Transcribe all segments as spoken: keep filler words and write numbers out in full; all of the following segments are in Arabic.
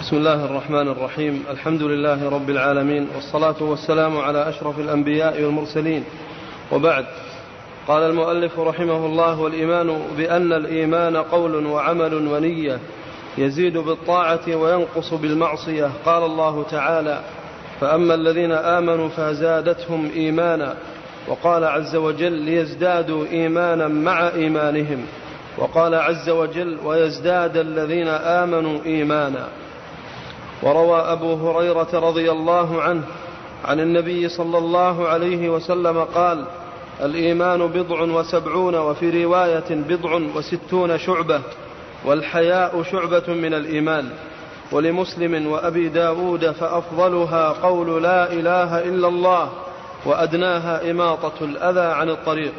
بسم الله الرحمن الرحيم. الحمد لله رب العالمين، والصلاة والسلام على أشرف الأنبياء والمرسلين، وبعد. قال المؤلف رحمه الله: والإيمان بأن الإيمان قول وعمل ونية، يزيد بالطاعة وينقص بالمعصية. قال الله تعالى: فأما الذين آمنوا فزادتهم إيمانا. وقال عز وجل: ليزدادوا إيمانا مع إيمانهم. وقال عز وجل: ويزداد الذين آمنوا إيمانا. وروى أبو هريرة رضي الله عنه عن النبي صلى الله عليه وسلم قال: الإيمان بضع وسبعون، وفي رواية بضع وستون شعبة، والحياء شعبة من الإيمان. ولمسلم وأبي داود: فأفضلها قول لا إله إلا الله، وأدناها إماطة الأذى عن الطريق.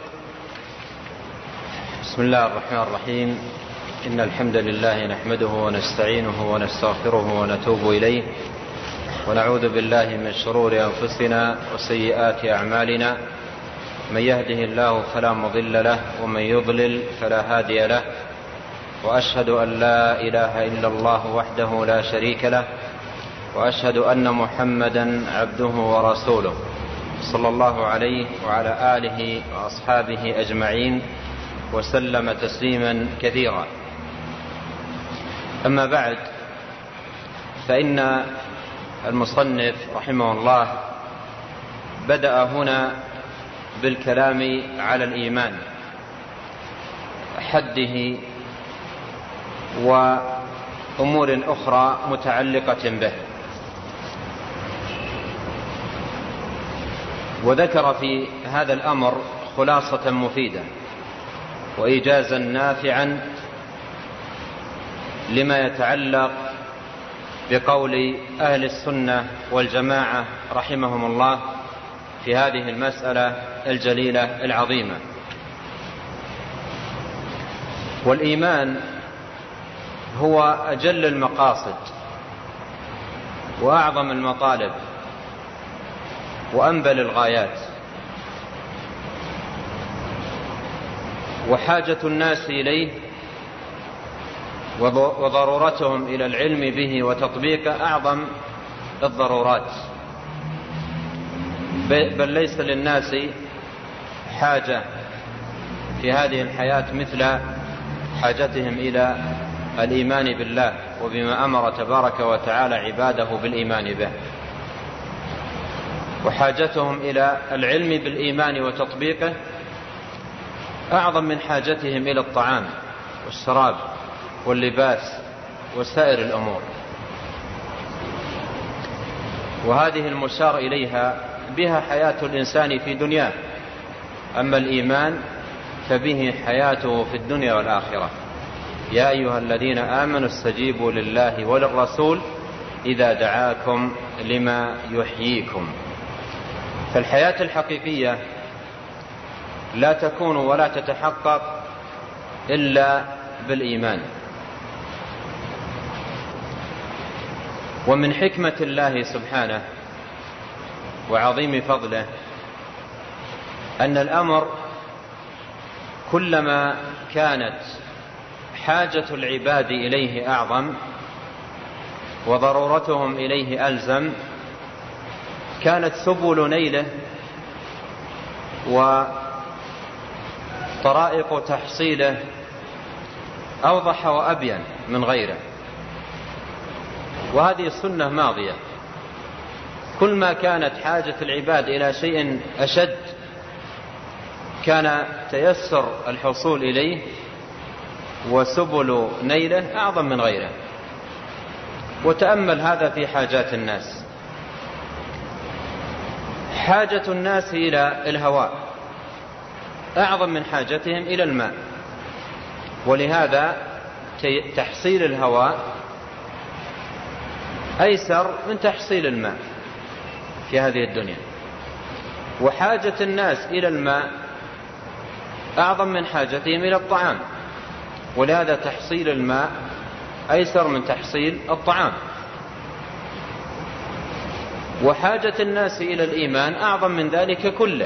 بسم الله الرحمن الرحيم. إن الحمد لله نحمده ونستعينه ونستغفره ونتوب إليه، ونعوذ بالله من شرور أنفسنا وسيئات أعمالنا. من يهده الله فلا مضل له، ومن يضلل فلا هادي له. وأشهد أن لا إله إلا الله وحده لا شريك له، وأشهد أن محمدا عبده ورسوله، صلى الله عليه وعلى آله وأصحابه أجمعين، وسلم تسليما كثيرا. أما بعد، فإن المصنف رحمه الله بدأ هنا بالكلام على الإيمان، حده وأمور أخرى متعلقة به، وذكر في هذا الأمر خلاصة مفيدة وإيجازا نافعا لما يتعلق بقول أهل السنة والجماعة رحمهم الله في هذه المسألة الجليلة العظيمة. والإيمان هو أجل المقاصد وأعظم المطالب وأنبل الغايات، وحاجة الناس إليه وضرورتهم إلى العلم به وتطبيقه أعظم الضرورات، بل ليس للناس حاجة في هذه الحياة مثل حاجتهم إلى الإيمان بالله وبما أمر تبارك وتعالى عباده بالإيمان به، وحاجتهم إلى العلم بالإيمان وتطبيقه أعظم من حاجتهم إلى الطعام والشراب واللباس وسائر الأمور. وهذه المشار إليها بها حياة الإنسان في دنياه، أما الإيمان فبه حياته في الدنيا والآخرة. يا أيها الذين آمنوا استجيبوا لله وللرسول إذا دعاكم لما يحييكم. فالحياة الحقيقية لا تكون ولا تتحقق إلا بالإيمان. ومن حكمة الله سبحانه وعظيم فضله أن الأمر كلما كانت حاجة العباد إليه أعظم وضرورتهم إليه ألزم، كانت سبل نيله وطرائق تحصيله أوضح وأبين من غيره. وهذه السنة ماضية، كل ما كانت حاجة العباد إلى شيء أشد كان تيسر الحصول إليه وسبل نيله أعظم من غيره. وتأمل هذا في حاجات الناس. حاجة الناس إلى الهواء أعظم من حاجتهم إلى الماء، ولهذا تحصيل الهواء أيسر من تحصيل الماء في هذه الدنيا. وحاجة الناس إلى الماء أعظم من حاجتهم إلى الطعام، ولهذا تحصيل الماء أيسر من تحصيل الطعام. وحاجة الناس إلى الإيمان أعظم من ذلك كله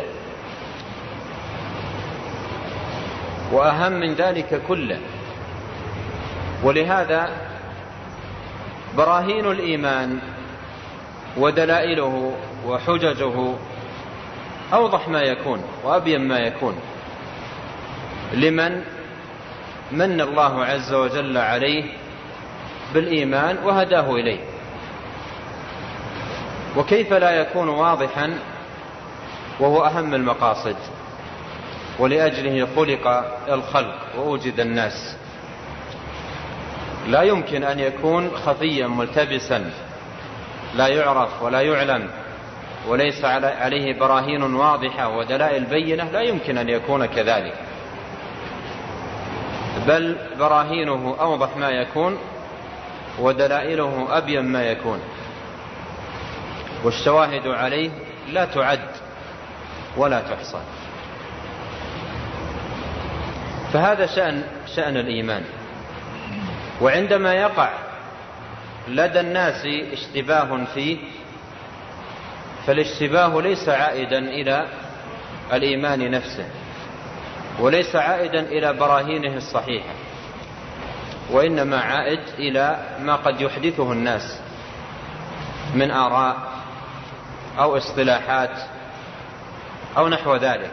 وأهم من ذلك كله. ولهذا براهين الإيمان ودلائله وحججه أوضح ما يكون وأبين ما يكون لمن من الله عز وجل عليه بالإيمان وهداه إليه. وكيف لا يكون واضحا وهو أهم المقاصد ولأجله خلق الخلق وأوجد الناس؟ لا يمكن أن يكون خفيا ملتبسا لا يعرف ولا يعلم وليس عليه براهين واضحة ودلائل بينة، لا يمكن أن يكون كذلك، بل براهينه أوضح ما يكون ودلائله أبين ما يكون، والشواهد عليه لا تعد ولا تحصى. فهذا شأن شأن الإيمان. وعندما يقع لدى الناس اشتباه فيه، فالاشتباه ليس عائدا إلى الإيمان نفسه وليس عائدا إلى براهينه الصحيحة، وإنما عائد إلى ما قد يحدثه الناس من آراء أو اصطلاحات أو نحو ذلك.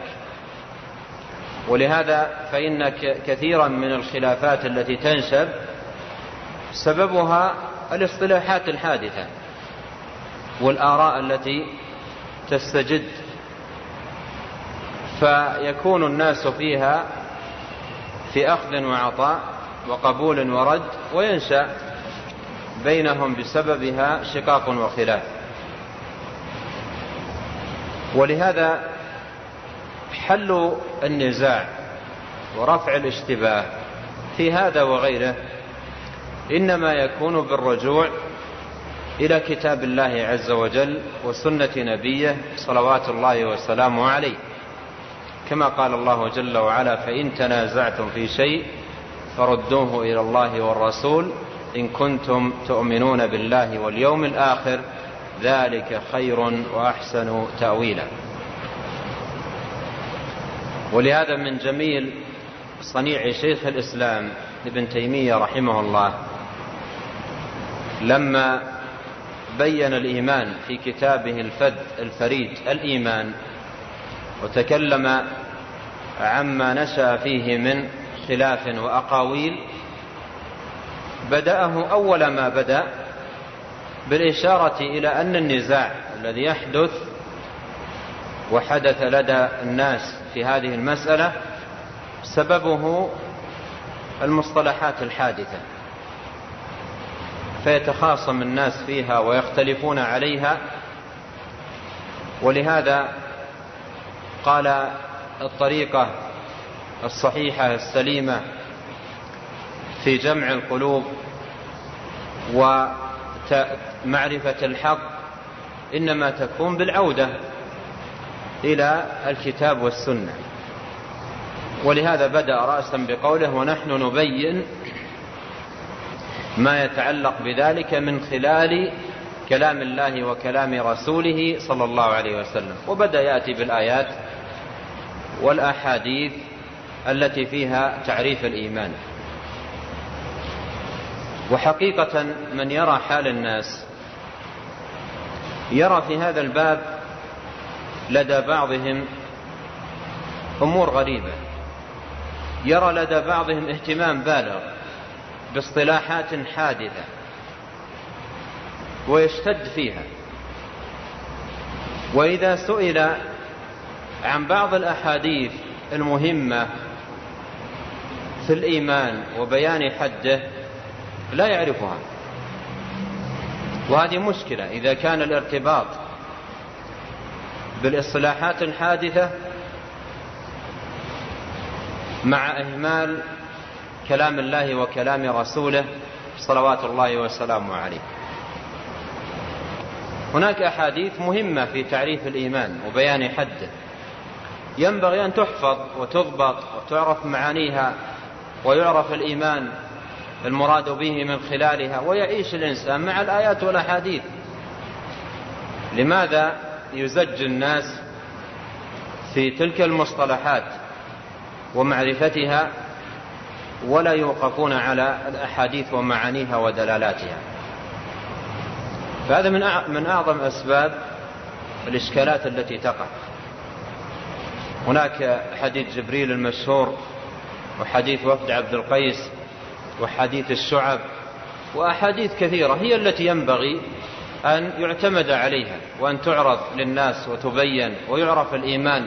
ولهذا فإن كثيرا من الخلافات التي تنشب سببها الاصطلاحات الحادثة والآراء التي تستجد، فيكون الناس فيها في أخذ وعطاء وقبول ورد، وينشأ بينهم بسببها شقاق وخلاف. ولهذا حل النزاع ورفع الاشتباه في هذا وغيره إنما يكون بالرجوع إلى كتاب الله عز وجل وسنة نبيه صلوات الله وسلامه عليه، كما قال الله جل وعلا: فإن تنازعتم في شيء فردوه إلى الله والرسول إن كنتم تؤمنون بالله واليوم الآخر ذلك خير وأحسن تأويلا. ولهذا من جميل صنيع شيخ الإسلام ابن تيمية رحمه الله لما بين الإيمان في كتابه الفذ الفريد الإيمان، وتكلم عما نشأ فيه من خلاف وأقاويل، بدأه أول ما بدأ بالإشارة إلى أن النزاع الذي يحدث وحدث لدى الناس في هذه المسألة سببه المصطلحات الحادثة، فيتخاصم الناس فيها ويختلفون عليها. ولهذا قال الطريقة الصحيحة السليمة في جمع القلوب ومعرفة الحق إنما تكون بالعودة إلى الكتاب والسنة. ولهذا بدأ رأسا بقوله: ونحن نبين ما يتعلق بذلك من خلال كلام الله وكلام رسوله صلى الله عليه وسلم. وبدأ يأتي بالآيات والأحاديث التي فيها تعريف الإيمان. وحقيقة من يرى حال الناس يرى في هذا الباب لدى بعضهم أمور غريبة، يرى لدى بعضهم اهتمام بالغ باصطلاحات حادثة ويشتد فيها. وإذا سئل عن بعض الأحاديث المهمة في الإيمان وبيان حده لا يعرفها، وهذه مشكلة إذا كان الارتباط بالاصطلاحات الحادثة مع إهمال كلام الله وكلام رسوله صلوات الله وسلامه عليه. هناك أحاديث مهمة في تعريف الإيمان وبيان حده، ينبغي أن تحفظ وتضبط وتعرف معانيها ويعرف الإيمان المراد به من خلالها، ويعيش الإنسان مع الآيات والأحاديث. لماذا يزج الناس في تلك المصطلحات ومعرفتها ولا يوقفون على الأحاديث ومعانيها ودلالاتها؟ فهذا من أعظم أسباب الإشكالات التي تقع. هناك حديث جبريل المشهور، وحديث وفد عبد القيس، وحديث الشعب، وأحاديث كثيرة هي التي ينبغي أن يعتمد عليها وأن تعرض للناس وتبين ويعرف الإيمان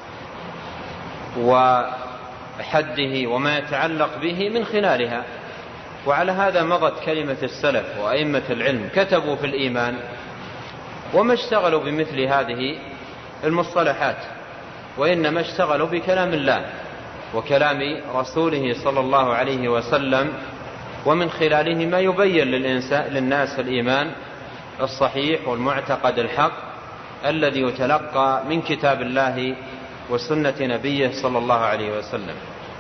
وحده وما يتعلق به من خلالها. وعلى هذا مضت كلمة السلف وأئمة العلم، كتبوا في الإيمان وما اشتغلوا بمثل هذه المصطلحات، وإنما اشتغلوا بكلام الله وكلام رسوله صلى الله عليه وسلم، ومن خلاله ما يبين للناس الإيمان الصحيح والمعتقد الحق الذي يتلقى من كتاب الله وسنة نبيه صلى الله عليه وسلم.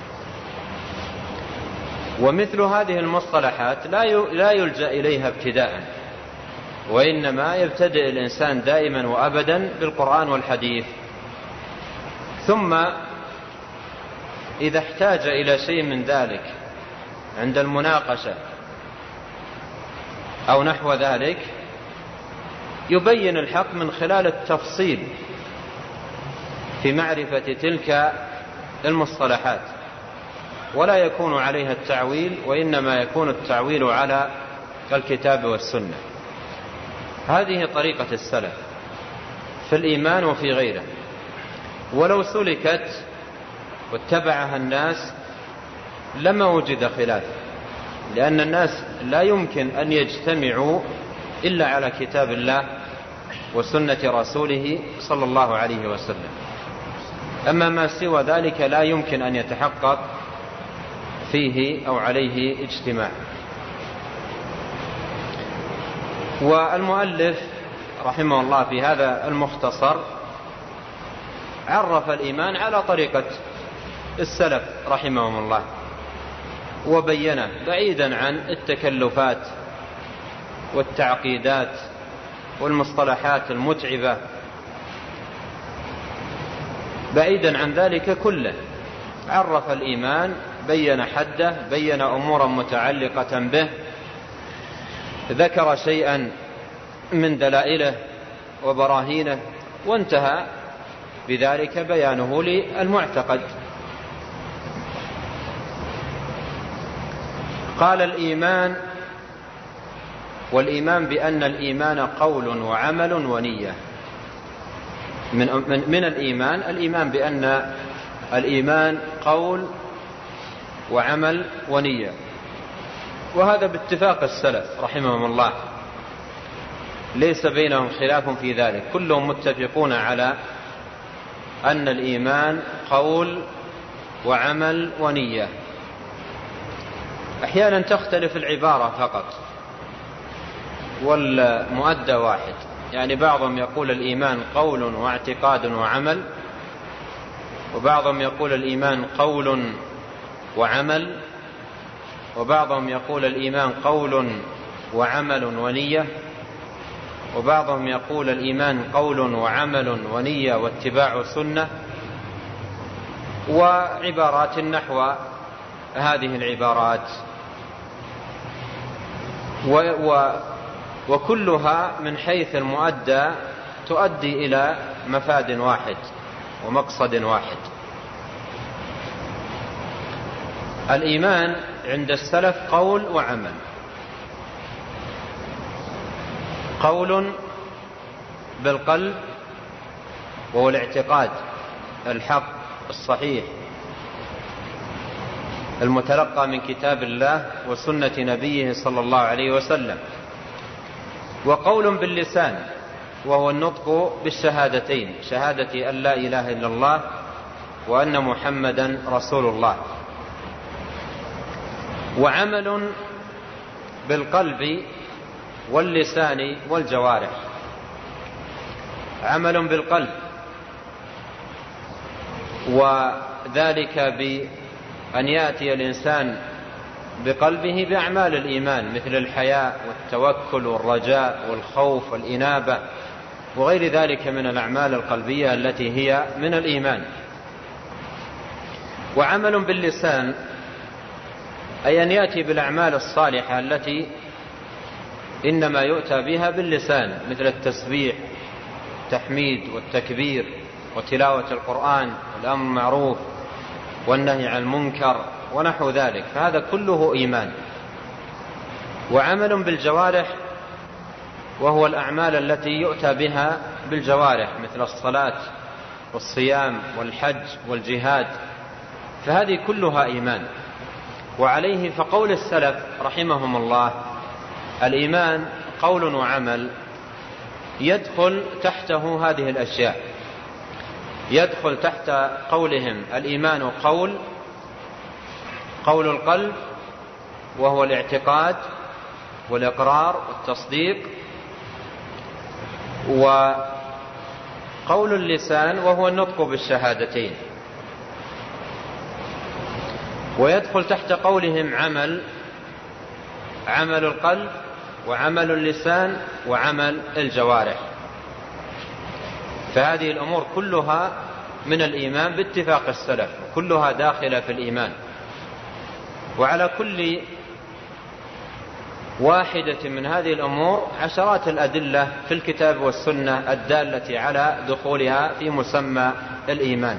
ومثل هذه المصطلحات لا يلجأ إليها ابتداء، وإنما يبتدئ الإنسان دائما وأبدا بالقرآن والحديث، ثم إذا احتاج إلى شيء من ذلك عند المناقشة أو نحو ذلك يبين الحق من خلال التفصيل في معرفة تلك المصطلحات، ولا يكون عليها التعويل، وإنما يكون التعويل على الكتاب والسنة. هذه طريقة السلف في الإيمان وفي غيره، ولو سلكت واتبعها الناس لما وجد خلاف، لأن الناس لا يمكن أن يجتمعوا إلا على كتاب الله وسنة رسوله صلى الله عليه وسلم. أما ما سوى ذلك لا يمكن أن يتحقق فيه أو عليه اجتماع. والمؤلف رحمه الله في هذا المختصر عرف الإيمان على طريقة السلف رحمهم الله، وبينه بعيدا عن التكلفات والتعقيدات والمصطلحات المتعبة، بعيدا عن ذلك كله عرف الإيمان، بين حده، بين أمورا متعلقة به، ذكر شيئا من دلائله وبراهينه، وانتهى بذلك بيانه للمعتقد. قال الإيمان، والإيمان بأن الإيمان قول وعمل ونية. من, من, من الإيمان الإيمان بأن الإيمان قول وعمل ونية، وهذا باتفاق السلف رحمهم الله، ليس بينهم خلاف في ذلك، كلهم متفقون على أن الإيمان قول وعمل ونية. أحيانا تختلف العبارة فقط والمؤدى واحد، يعني بعضهم يقول الإيمان قول واعتقاد وعمل، وبعضهم يقول الإيمان قول وعمل، وبعضهم يقول الإيمان قول وعمل ونية، وبعضهم يقول الإيمان قول وعمل ونية واتباع سنة، وعبارات نحو هذه العبارات، و و وكلها من حيث المؤدى تؤدي إلى مفاد واحد ومقصد واحد. الإيمان عند السلف قول وعمل. قول بالقلب وهو الاعتقاد الحق الصحيح المتلقى من كتاب الله وسنة نبيه صلى الله عليه وسلم، وقول باللسان وهو النطق بالشهادتين، شهادة أن لا إله إلا الله وأن محمدا رسول الله. وعمل بالقلب واللسان والجوارح. عمل بالقلب، وذلك بأن يأتي الإنسان بقلبه بأعمال الإيمان مثل الحياء والتوكل والرجاء والخوف والإنابة وغير ذلك من الأعمال القلبية التي هي من الإيمان. وعمل باللسان أي أن يأتي بالأعمال الصالحة التي إنما يؤتى بها باللسان، مثل التسبيح، التحميد والتكبير، وتلاوة القرآن، والأمر بالمعروف والنهي عن المنكر ونحو ذلك، فهذا كله إيمان. وعمل بالجوارح وهو الأعمال التي يؤتى بها بالجوارح، مثل الصلاة والصيام والحج والجهاد، فهذه كلها إيمان. وعليه فقول السلف رحمهم الله: الإيمان قول وعمل، يدخل تحته هذه الأشياء. يدخل تحت قولهم الإيمان قول قول القلب، وهو الاعتقاد والإقرار والتصديق، وقول اللسان وهو النطق بالشهادتين. ويدخل تحت قولهم عمل عمل القلب وعمل اللسان وعمل الجوارح، فهذه الأمور كلها من الإيمان باتفاق السلف، كلها داخلة في الإيمان. وعلى كل واحدة من هذه الأمور عشرات الأدلة في الكتاب والسنة الدالة على دخولها في مسمى الإيمان.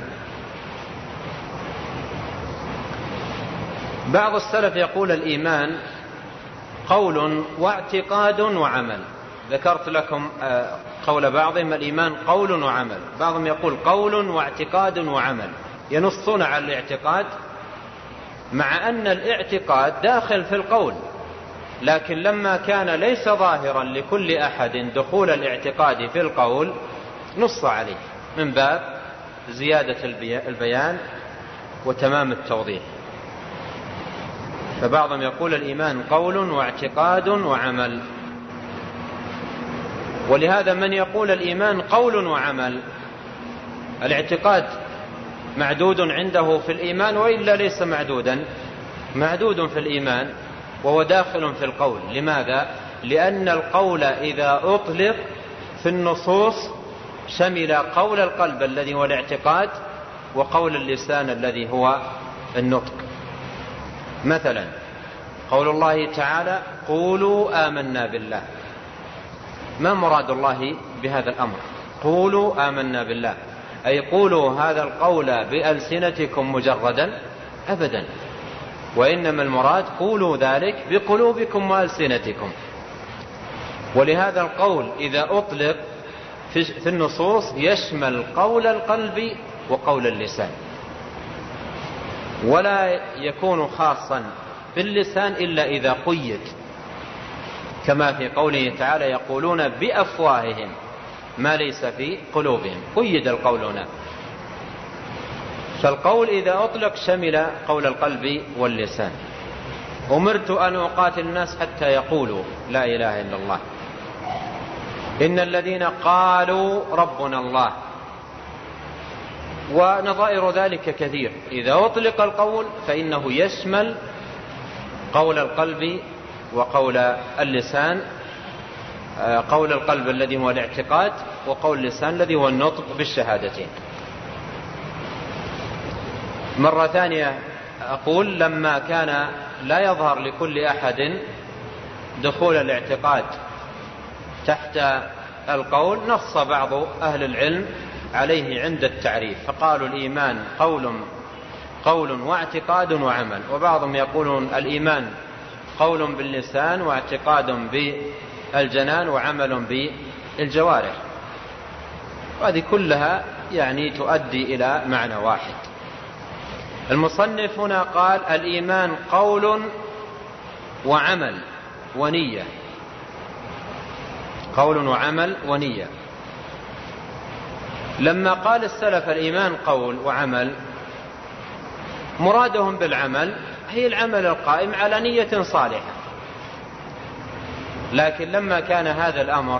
بعض السلف يقول الإيمان قول واعتقاد وعمل. ذكرت لكم قول بعضهم الإيمان قول وعمل، بعضهم يقول قول واعتقاد وعمل، ينصون على الاعتقاد، مع أن الاعتقاد داخل في القول، لكن لما كان ليس ظاهرا لكل أحد دخول الاعتقاد في القول نص عليه من باب زيادة البيان وتمام التوضيح. فبعضهم يقول الإيمان قول واعتقاد وعمل. ولهذا من يقول الإيمان قول وعمل، الاعتقاد معدود عنده في الإيمان، وإلا ليس معدودا، معدود في الإيمان وهو داخل في القول. لماذا؟ لأن القول إذا أطلق في النصوص شمل قول القلب الذي هو الاعتقاد وقول اللسان الذي هو النطق. مثلا قول الله تعالى قولوا آمنا بالله، ما مراد الله بهذا الأمر؟ قولوا آمنا بالله، أي قولوا هذا القول بألسنتكم مجردا؟ أبدا، وإنما المراد قولوا ذلك بقلوبكم وألسنتكم. ولهذا القول إذا أطلق في النصوص يشمل قول القلب وقول اللسان، ولا يكون خاصا باللسان إلا إذا قيد، كما في قوله تعالى يقولون بأفواههم ما ليس في قلوبهم، قيد القول هنا. فالقول إذا أطلق شمل قول القلب واللسان. أمرت أن أقاتل الناس حتى يقولوا لا إله إلا الله. إن الذين قالوا ربنا الله، ونظائر ذلك كثير. إذا أطلق القول فإنه يشمل قول القلب وقول اللسان، قول القلب الذي هو الاعتقاد، وقول اللسان الذي هو النطق بالشهادتين. مرة ثانية أقول لما كان لا يظهر لكل أحد دخول الاعتقاد تحت القول نص بعض أهل العلم عليه عند التعريف، فقالوا الإيمان قول قول واعتقاد وعمل. وبعضهم يقولون الإيمان قول باللسان واعتقاد بالجنان وعمل بالجوارح، وهذه كلها يعني تؤدي إلى معنى واحد. المصنف هنا قال الإيمان قول وعمل ونية، قول وعمل ونية. لما قال السلف الإيمان قول وعمل، مرادهم بالعمل هي العمل القائم على نية صالحة، لكن لما كان هذا الأمر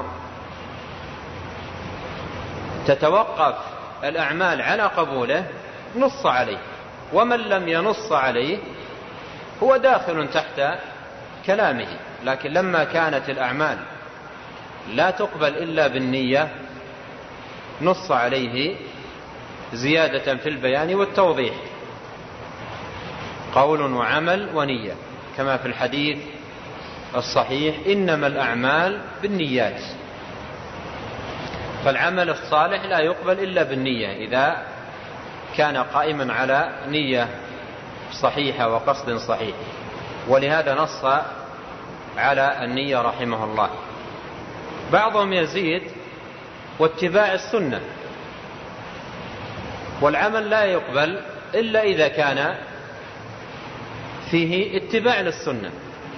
تتوقف الأعمال على قبوله نص عليه، ومن لم ينص عليه هو داخل تحت كلامه. لكن لما كانت الأعمال لا تقبل إلا بالنية نص عليه زيادة في البيان والتوضيح، قول وعمل ونية، كما في الحديث الصحيح إنما الأعمال بالنيات، فالعمل الصالح لا يقبل إلا بالنية إذا كان قائما على نية صحيحة وقصد صحيح. ولهذا نص على النية رحمه الله. بعضهم يزيد واتباع السنة، والعمل لا يقبل إلا إذا كان فيه اتباع للسنة.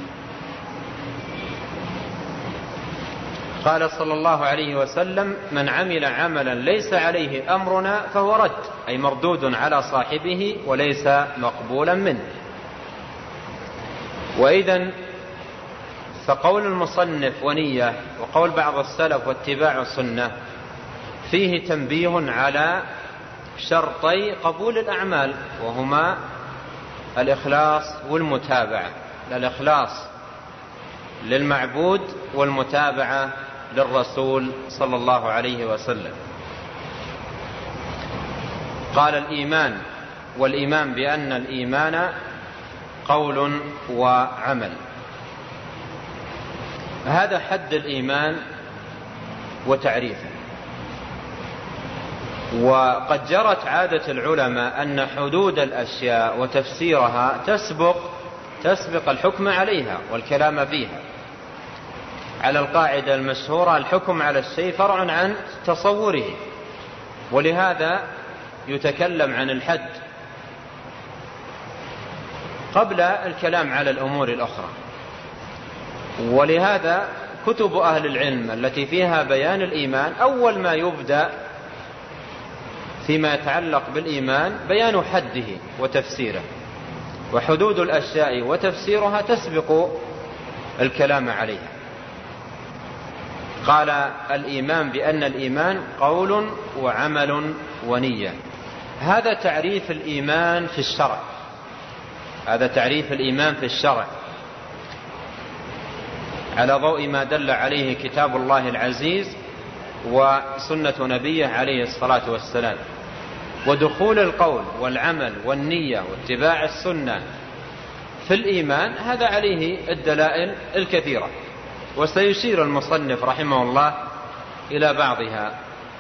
قال صلى الله عليه وسلم: من عمل عملا ليس عليه أمرنا فهو رد، أي مردود على صاحبه وليس مقبولا منه. وإذن فقول المصنف ونية وقول بعض السلف واتباع السنة فيه تنبيه على شرطي قبول الأعمال، وهما الإخلاص والمتابعة. الإخلاص للمعبود والمتابعة للرسول صلى الله عليه وسلم. قال: الإيمان، والإيمان بأن الإيمان قول وعمل. هذا حد الإيمان وتعريفه. وقد جرت عادة العلماء أن حدود الأشياء وتفسيرها تسبق تسبق الحكم عليها والكلام فيها، على القاعدة المشهورة: الحكم على الشيء فرع عن تصوره. ولهذا يتكلم عن الحد قبل الكلام على الأمور الأخرى. ولهذا كتب أهل العلم التي فيها بيان الإيمان أول ما يبدأ فيما يتعلق بالإيمان بيان حده وتفسيره، وحدود الأشياء وتفسيرها تسبق الكلام عليها. قال: الإيمان بأن الإيمان قول وعمل ونية. هذا تعريف الإيمان في الشرع، هذا تعريف الإيمان في الشرع على ضوء ما دل عليه كتاب الله العزيز وسنة نبيه عليه الصلاة والسلام. ودخول القول والعمل والنية واتباع السنة في الإيمان هذا عليه الدلائل الكثيرة، وسيشير المصنف رحمه الله إلى بعضها،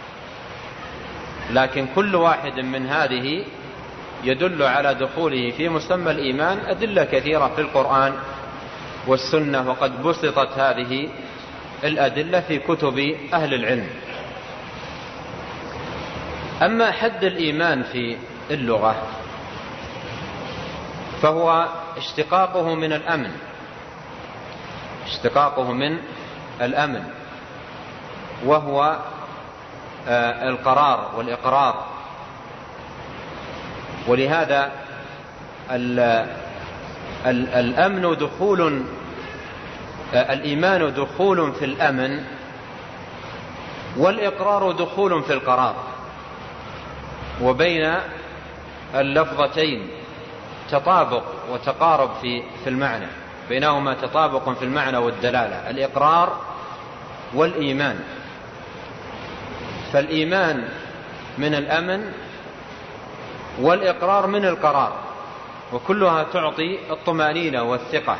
لكن كل واحد من هذه يدل على دخوله في مسمى الإيمان أدلة كثيرة في القرآن والسنة، وقد بسطت هذه الأدلة في كتب أهل العلم. أما حد الإيمان في اللغة فهو اشتقاقه من الأمن، اشتقاقه من الأمن وهو القرار والإقرار. ولهذا الأمن دخول، الإيمان دخول في الأمن، والإقرار دخول في القرار. وبين اللفظتين تطابق وتقارب في في المعنى، بينهما تطابق في المعنى والدلالة، الإقرار والإيمان. فالإيمان من الأمن والإقرار من القرار، وكلها تعطي الطمأنينة والثقة.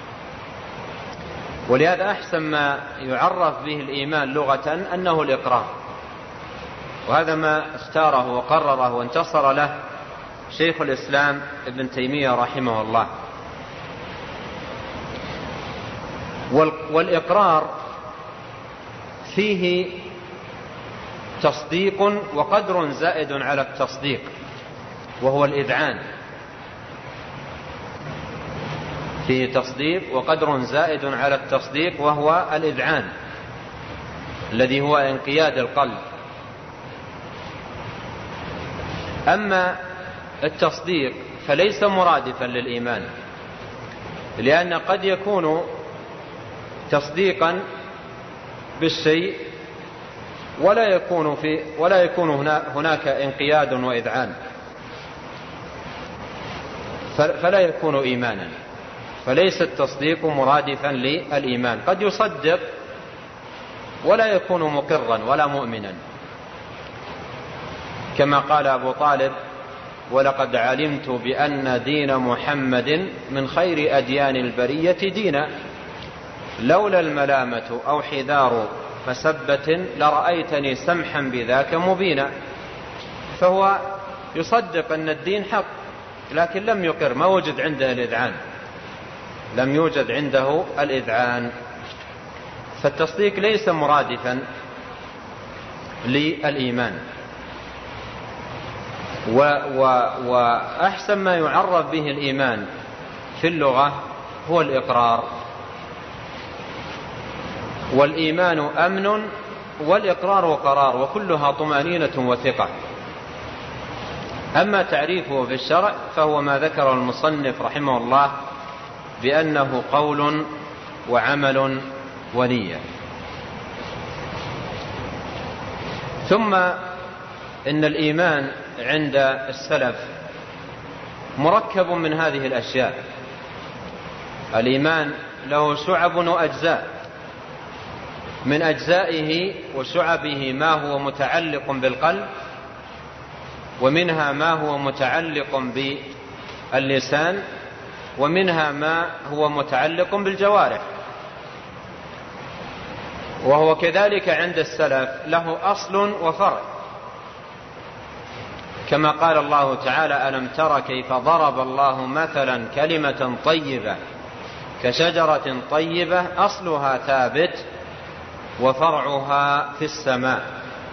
ولهذا أحسن ما يعرف به الإيمان لغة أنه الإقرار، وهذا ما اختاره وقرره وانتصر له شيخ الإسلام ابن تيمية رحمه الله. والإقرار فيه تصديق وقدر زائد على التصديق، وهو الإذعان. فيه تصديق وقدر زائد على التصديق وهو الإذعان، الذي هو انقياد القلب. أما التصديق فليس مرادفا للإيمان، لأن قد يكون تصديقا بالشيء ولا يكون في ولا يكون هناك انقياد وإذعان، فلا يكون إيمانا. فليس التصديق مرادفا للإيمان، قد يصدق ولا يكون مقرا ولا مؤمنا، كما قال أبو طالب: ولقد علمت بأن دين محمد من خير أديان البرية دينا. لولا الملامة أو حذار مسبة لرأيتني سمحا بذاك مبينا. فهو يصدق أن الدين حق، لكن لم يقر، ما وجد عنده الإذعان، لم يوجد عنده الإذعان. فالتصديق ليس مرادفا للإيمان. و و وأحسن ما يعرف به الإيمان في اللغة هو الإقرار، والإيمان أمن والإقرار قرار، وكلها طمأنينة وثقة. أما تعريفه في الشرع فهو ما ذكر المصنف رحمه الله بأنه قول وعمل ونية. ثم إن الإيمان عند السلف مركب من هذه الأشياء. الإيمان له شعب وأجزاء، من أجزائه وشعبه ما هو متعلق بالقلب، ومنها ما هو متعلق باللسان، ومنها ما هو متعلق بالجوارح. وهو كذلك عند السلف له أصل وفرع، كما قال الله تعالى: ألم تر كيف ضرب الله مثلا كلمة طيبة كشجرة طيبة أصلها ثابت وفرعها في السماء.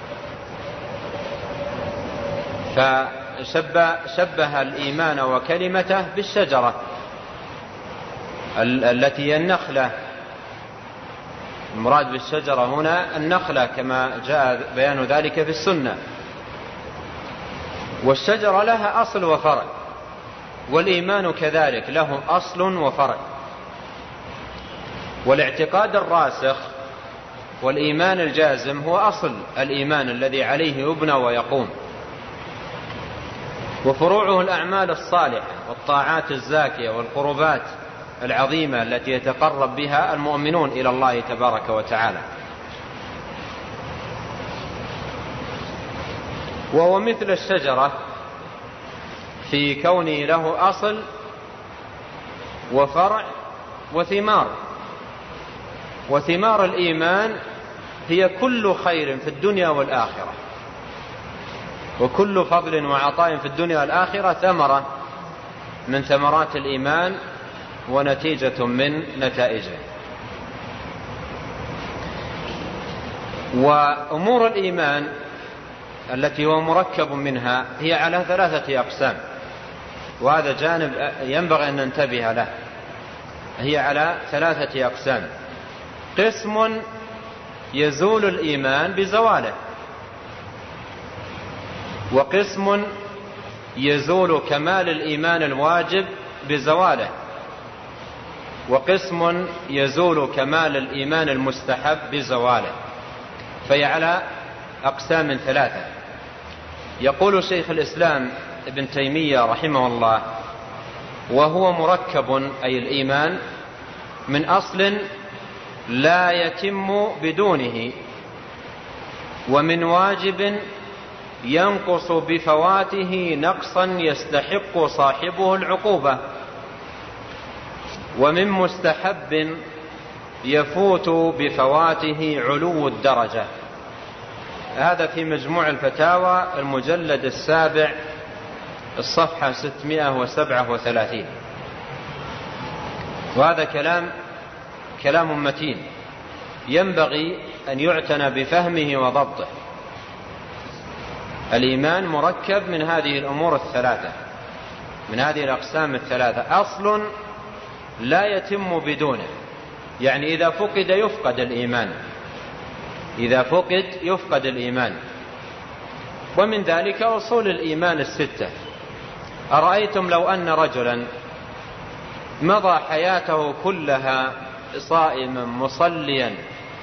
فشبه الإيمان وكلمته بالشجرة التي هي النخلة. المراد بالشجرة هنا النخلة كما جاء بيان ذلك في السنة. والشجرة لها أصل وفرع، والإيمان كذلك له أصل وفرع. والاعتقاد الراسخ والإيمان الجازم هو أصل الإيمان الذي عليه يبنى ويقوم، وفروعه الأعمال الصالحة والطاعات الزاكية والقربات العظيمة التي يتقرب بها المؤمنون إلى الله تبارك وتعالى. وهو مثل الشجرة في كونه له أصل وفرع وثمار. وثمار الإيمان هي كل خير في الدنيا والآخرة، وكل فضل وعطاء في الدنيا والآخرة ثمرة من ثمرات الإيمان ونتيجة من نتائجه. وأمور الإيمان التي هو مركب منها هي على ثلاثة أقسام، وهذا جانب ينبغي أن ننتبه له. هي على ثلاثة أقسام: قسم يزول الإيمان بزواله، وقسم يزول كمال الإيمان الواجب بزواله، وقسم يزول كمال الإيمان المستحب بزواله. فهي على أقسام ثلاثة. يقول شيخ الإسلام ابن تيمية رحمه الله: وهو مركب، أي الإيمان، من أصل لا يتم بدونه، ومن واجب ينقص بفواته نقصا يستحق صاحبه العقوبة، ومن مستحب يفوت بفواته علو الدرجة. هذا في مجموع الفتاوى المجلد السابع الصفحة ستمائة وسبعة وثلاثين. وهذا كلام كلام متين ينبغي أن يعتنى بفهمه وضبطه. الإيمان مركب من هذه الأمور الثلاثة، من هذه الأقسام الثلاثة. أصل لا يتم بدونه، يعني إذا فقد يفقد الإيمان، إذا فقد يفقد الإيمان. ومن ذلك أصول الإيمان الستة. أرأيتم لو أن رجلا مضى حياته كلها صائما مصليا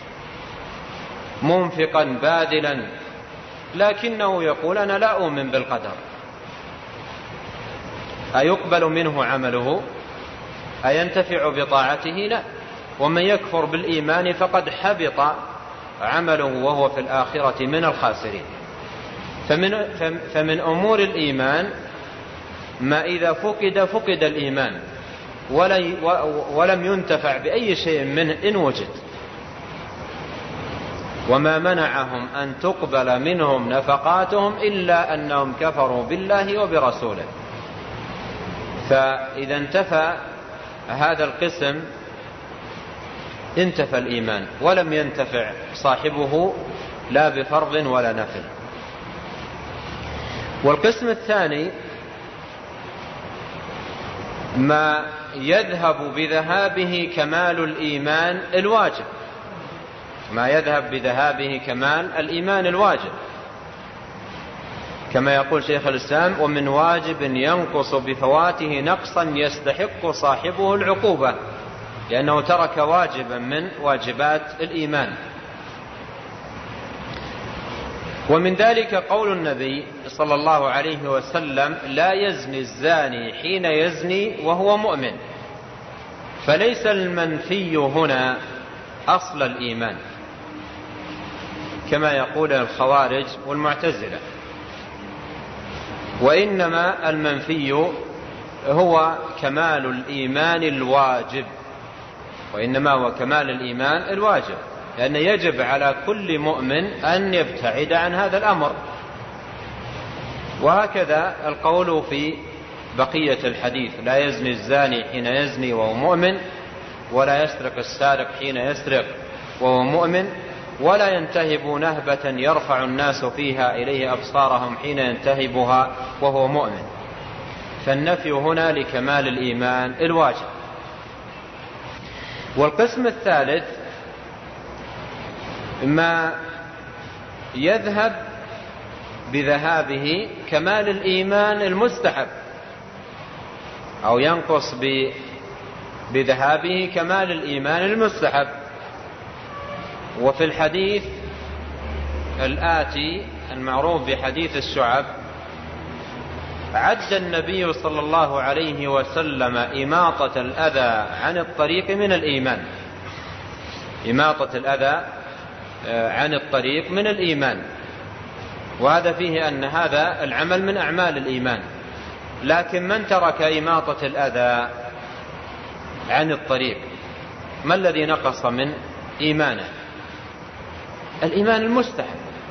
منفقا باذلا، لكنه يقول أنا لا أؤمن بالقدر، أيقبل منه عمله؟ أينتفع بطاعته؟ لا. ومن يكفر بالإيمان فقد حبط عمله وهو في الآخرة من الخاسرين. فمن, فمن أمور الإيمان ما إذا فقد فقد الإيمان، ولم ينتفع بأي شيء منه إن وجد. وما منعهم أن تقبل منهم نفقاتهم إلا أنهم كفروا بالله وبرسوله. فإذا انتفى هذا القسم انتفى الإيمان ولم ينتفع صاحبه لا بفرض ولا نفل. والقسم الثاني ما يذهب بذهابه كمال الإيمان الواجب، ما يذهب بذهابه كمال الإيمان الواجب، كما يقول شيخ الإسلام: ومن واجب ينقص بفواته نقصا يستحق صاحبه العقوبة، لأنه ترك واجبا من واجبات الإيمان. ومن ذلك قول النبي صلى الله عليه وسلم: لا يزني الزاني حين يزني وهو مؤمن. فليس المنفي هنا أصل الإيمان كما يقول الخوارج والمعتزلة، وإنما المنفي هو كمال الإيمان الواجب، وإنما هو كمال الإيمان الواجب، لأن يجب على كل مؤمن أن يبتعد عن هذا الأمر. وهكذا القول في بقية الحديث: لا يزني الزاني حين يزني وهو مؤمن، ولا يسرق السارق حين يسرق وهو مؤمن، ولا ينتهب نهبة يرفع الناس فيها إليه أبصارهم حين ينتهبها وهو مؤمن. فالنفي هنا لكمال الإيمان الواجب. والقسم الثالث ما يذهب بذهابه كمال الإيمان المستحب، أو ينقص بذهابه كمال الإيمان المستحب. وفي الحديث الآتي المعروف بحديث الشعب عد النبي صلى الله عليه وسلم إماطة الأذى عن الطريق من الإيمان، إماطة الأذى عن الطريق من الإيمان. وهذا فيه أن هذا العمل من أعمال الإيمان. لكن من ترك إماطة الأذى عن الطريق ما الذي نقص من إيمانه؟ الإيمان المستحب،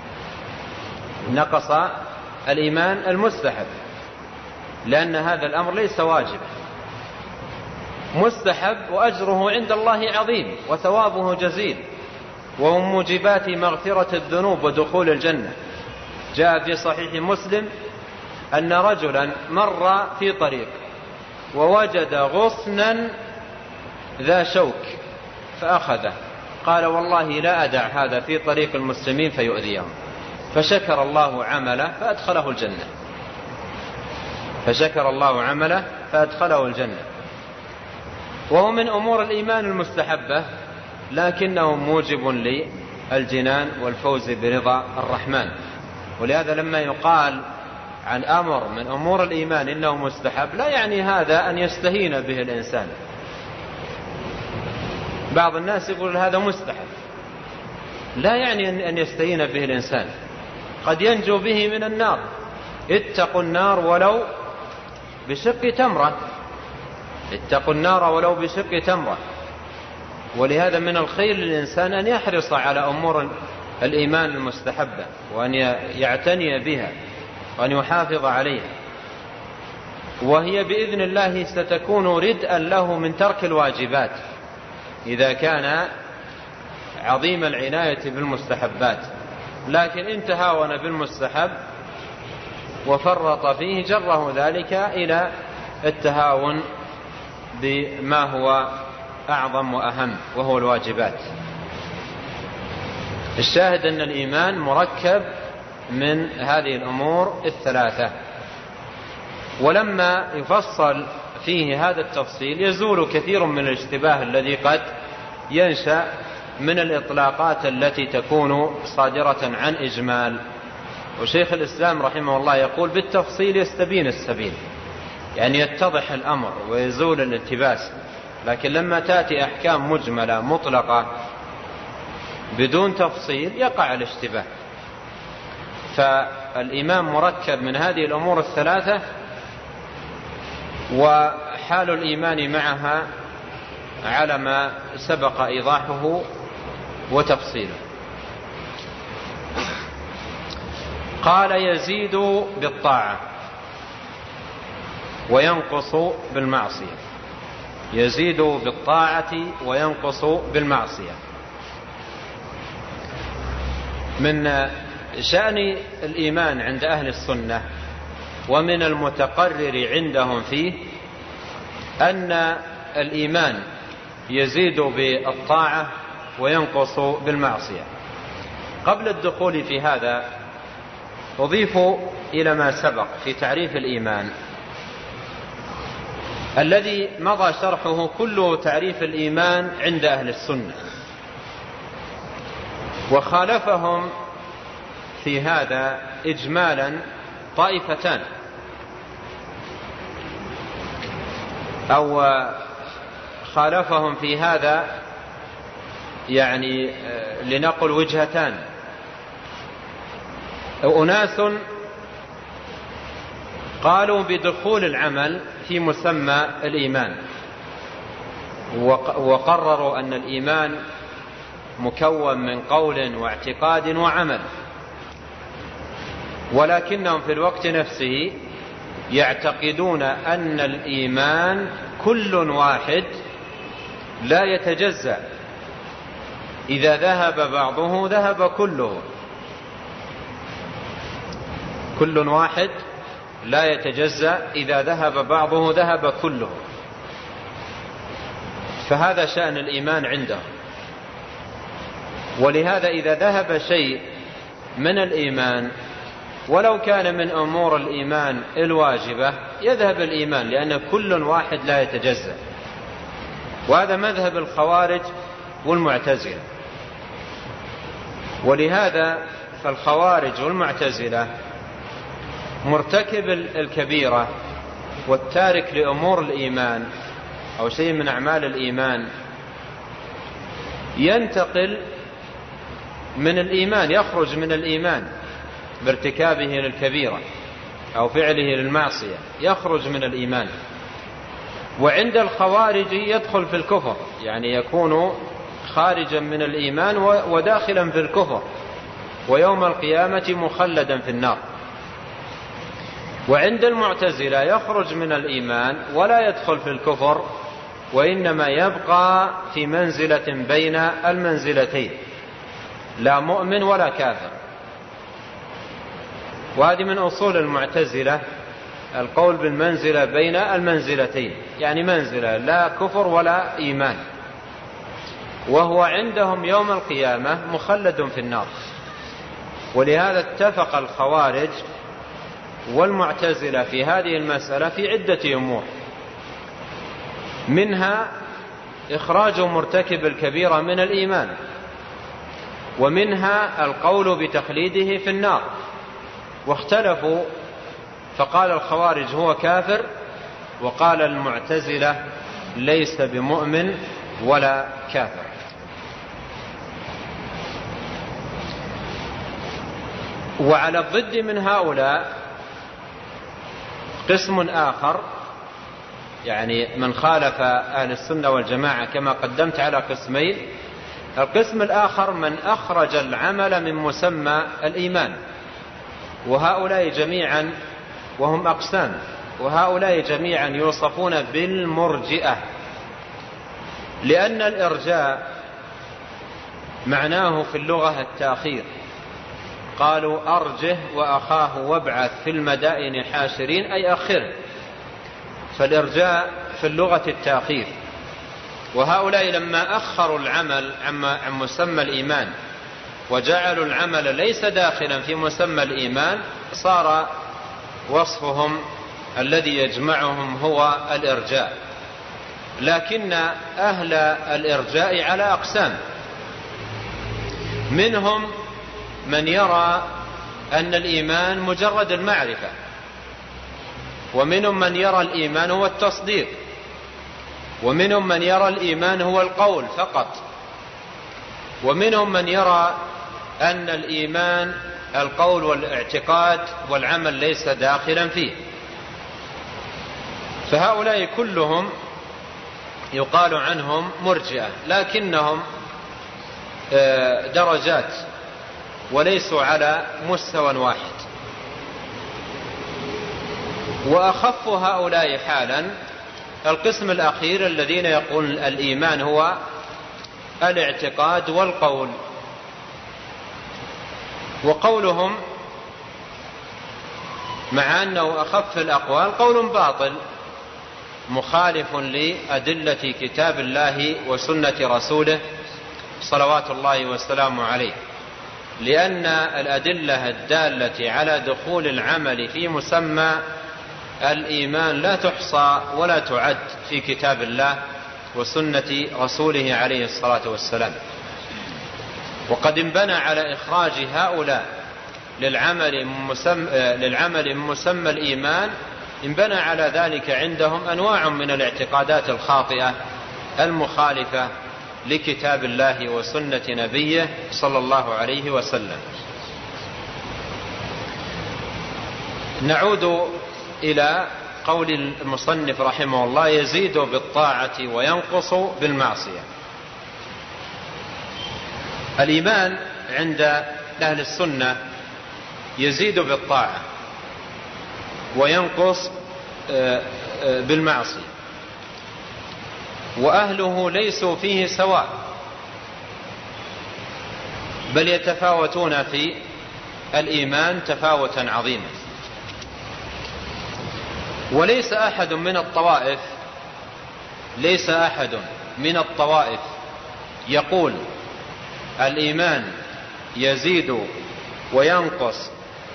نقص الإيمان المستحب، لأن هذا الأمر ليس واجب، مستحب، وأجره عند الله عظيم وثوابه جزيل، ومن موجبات مغفرة الذنوب ودخول الجنة. جاء في صحيح مسلم أن رجلا مر في طريق ووجد غصنا ذا شوك فأخذه، قال: والله لا أدع هذا في طريق المسلمين فيؤذيهم. فشكر الله عمله فأدخله الجنة، فشكر الله عمله فأدخله الجنة. وهو من أمور الإيمان المستحبة، لكنه موجب للجنان والفوز برضا الرحمن. ولهذا لما يقال عن أمر من أمور الإيمان إنه مستحب، لا يعني هذا أن يستهين به الإنسان. بعض الناس يقول هذا مستحب، لا يعني أن يستهين به الإنسان، قد ينجو به من النار. اتقوا النار ولو بشق تمرة، اتقوا النار ولو بشق تمرة. ولهذا من الخير للإنسان أن يحرص على أمور الإيمان المستحبة، وأن يعتني بها، وأن يحافظ عليها، وهي بإذن الله ستكون ردءا له من ترك الواجبات إذا كان عظيم العناية بالمستحبات. لكن إن تهاون بالمستحب وفرط فيه جره ذلك إلى التهاون بما هو أعظم وأهم، وهو الواجبات. الشاهد أن الإيمان مركب من هذه الأمور الثلاثة. ولما يفصل فيه هذا التفصيل يزول كثير من الاشتباه الذي قد ينشأ من الإطلاقات التي تكون صادرة عن إجمال. وشيخ الإسلام رحمه الله يقول: بالتفصيل يستبين السبيل، يعني يتضح الأمر ويزول الالتباس. لكن لما تأتي أحكام مجملة مطلقة بدون تفصيل يقع الاشتباه. فالإيمان مركب من هذه الأمور الثلاثة، وحال الإيمان معها على ما سبق إيضاحه وتفصيله. قال: يزيد بالطاعة وينقص بالمعصية. يزيد بالطاعة وينقص بالمعصية. من شأن الإيمان عند أهل السنة ومن المتقرر عندهم فيه أن الإيمان يزيد بالطاعة وينقص بالمعصية. قبل الدخول في هذا أضيف إلى ما سبق في تعريف الإيمان الذي مضى شرحه كله تعريف الإيمان عند أهل السنة، وخالفهم في هذا إجمالا طائفتان، أو خالفهم في هذا يعني لنقل وجهتان. أناس قالوا بدخول العمل في مسمى الإيمان، وقرروا أن الإيمان مكون من قول واعتقاد وعمل، ولكنهم في الوقت نفسه يعتقدون أن الإيمان كل واحد لا يتجزأ، إذا ذهب بعضه ذهب كله. كل واحد لا يتجزأ، إذا ذهب بعضه ذهب كله. فهذا شأن الإيمان عندهم. ولهذا إذا ذهب شيء من الإيمان ولو كان من أمور الإيمان الواجبة يذهب الإيمان، لأن كل واحد لا يتجزأ. وهذا مذهب الخوارج والمعتزلة. ولهذا فالخوارج والمعتزلة مرتكب الكبيرة والتارك لأمور الإيمان أو شيء من أعمال الإيمان ينتقل من الإيمان، يخرج من الإيمان بارتكابه للكبيرة أو فعله للمعصية، يخرج من الإيمان. وعند الخوارج يدخل في الكفر، يعني يكون خارجا من الإيمان وداخلا في الكفر، ويوم القيامة مخلدا في النار. وعند المعتزلة يخرج من الإيمان ولا يدخل في الكفر، وإنما يبقى في منزلة بين المنزلتين، لا مؤمن ولا كافر. وهذه من أصول المعتزلة القول بالمنزلة بين المنزلتين، يعني منزلة لا كفر ولا إيمان، وهو عندهم يوم القيامة مخلد في النار. ولهذا اتفق الخوارج والمعتزلة في هذه المسألة في عدة أمور، منها إخراج مرتكب الكبيرة من الإيمان، ومنها القول بتخليده في النار. واختلفوا، فقال الخوارج هو كافر، وقال المعتزلة ليس بمؤمن ولا كافر. وعلى الضد من هؤلاء قسم آخر، يعني من خالف أهل السنة والجماعة كما قدمت على قسمين. القسم الآخر من أخرج العمل من مسمى الإيمان، وهؤلاء جميعا وهم أقسام، وهؤلاء جميعا يوصفون بالمرجئة، لأن الإرجاء معناه في اللغة التأخير. قالوا أرجه وأخاه وابعث في المدائن حاشرين، أي أخر. فالإرجاء في اللغة التأخير. وهؤلاء لما أخروا العمل عن مسمى الإيمان وجعلوا العمل ليس داخلا في مسمى الإيمان، صار وصفهم الذي يجمعهم هو الإرجاء. لكن أهل الإرجاء على أقسام، منهم من يرى أن الإيمان مجرد المعرفة، ومنهم من يرى الإيمان هو التصديق، ومنهم من يرى الإيمان هو القول فقط، ومنهم من يرى أن الإيمان القول والاعتقاد والعمل ليس داخلا فيه. فهؤلاء كلهم يقال عنهم مرجئة، لكنهم درجات وليسوا على مستوى واحد. وأخف هؤلاء حالا القسم الأخير الذين يقول الإيمان هو الاعتقاد والقول. وقولهم مع أنه أخف الأقوال قول باطل مخالف لأدلة كتاب الله وسنة رسوله صلوات الله والسلام عليه، لأن الأدلة الدالة على دخول العمل في مسمى الإيمان لا تحصى ولا تعد في كتاب الله وسنة رسوله عليه الصلاة والسلام. وقد انبنى على إخراج هؤلاء للعمل مسمى, للعمل مسمى الإيمان، انبنى على ذلك عندهم أنواع من الاعتقادات الخاطئة المخالفة لكتاب الله وسنة نبيه صلى الله عليه وسلم. نعود إلى قول المصنف رحمه الله: يزيد بالطاعة وينقص بالمعصية. الإيمان عند أهل السنة يزيد بالطاعة وينقص بالمعصية، وأهله ليسوا فيه سواء، بل يتفاوتون في الإيمان تفاوتا عظيما. وليس أحد من الطوائف ليس أحد من الطوائف يقول الإيمان يزيد وينقص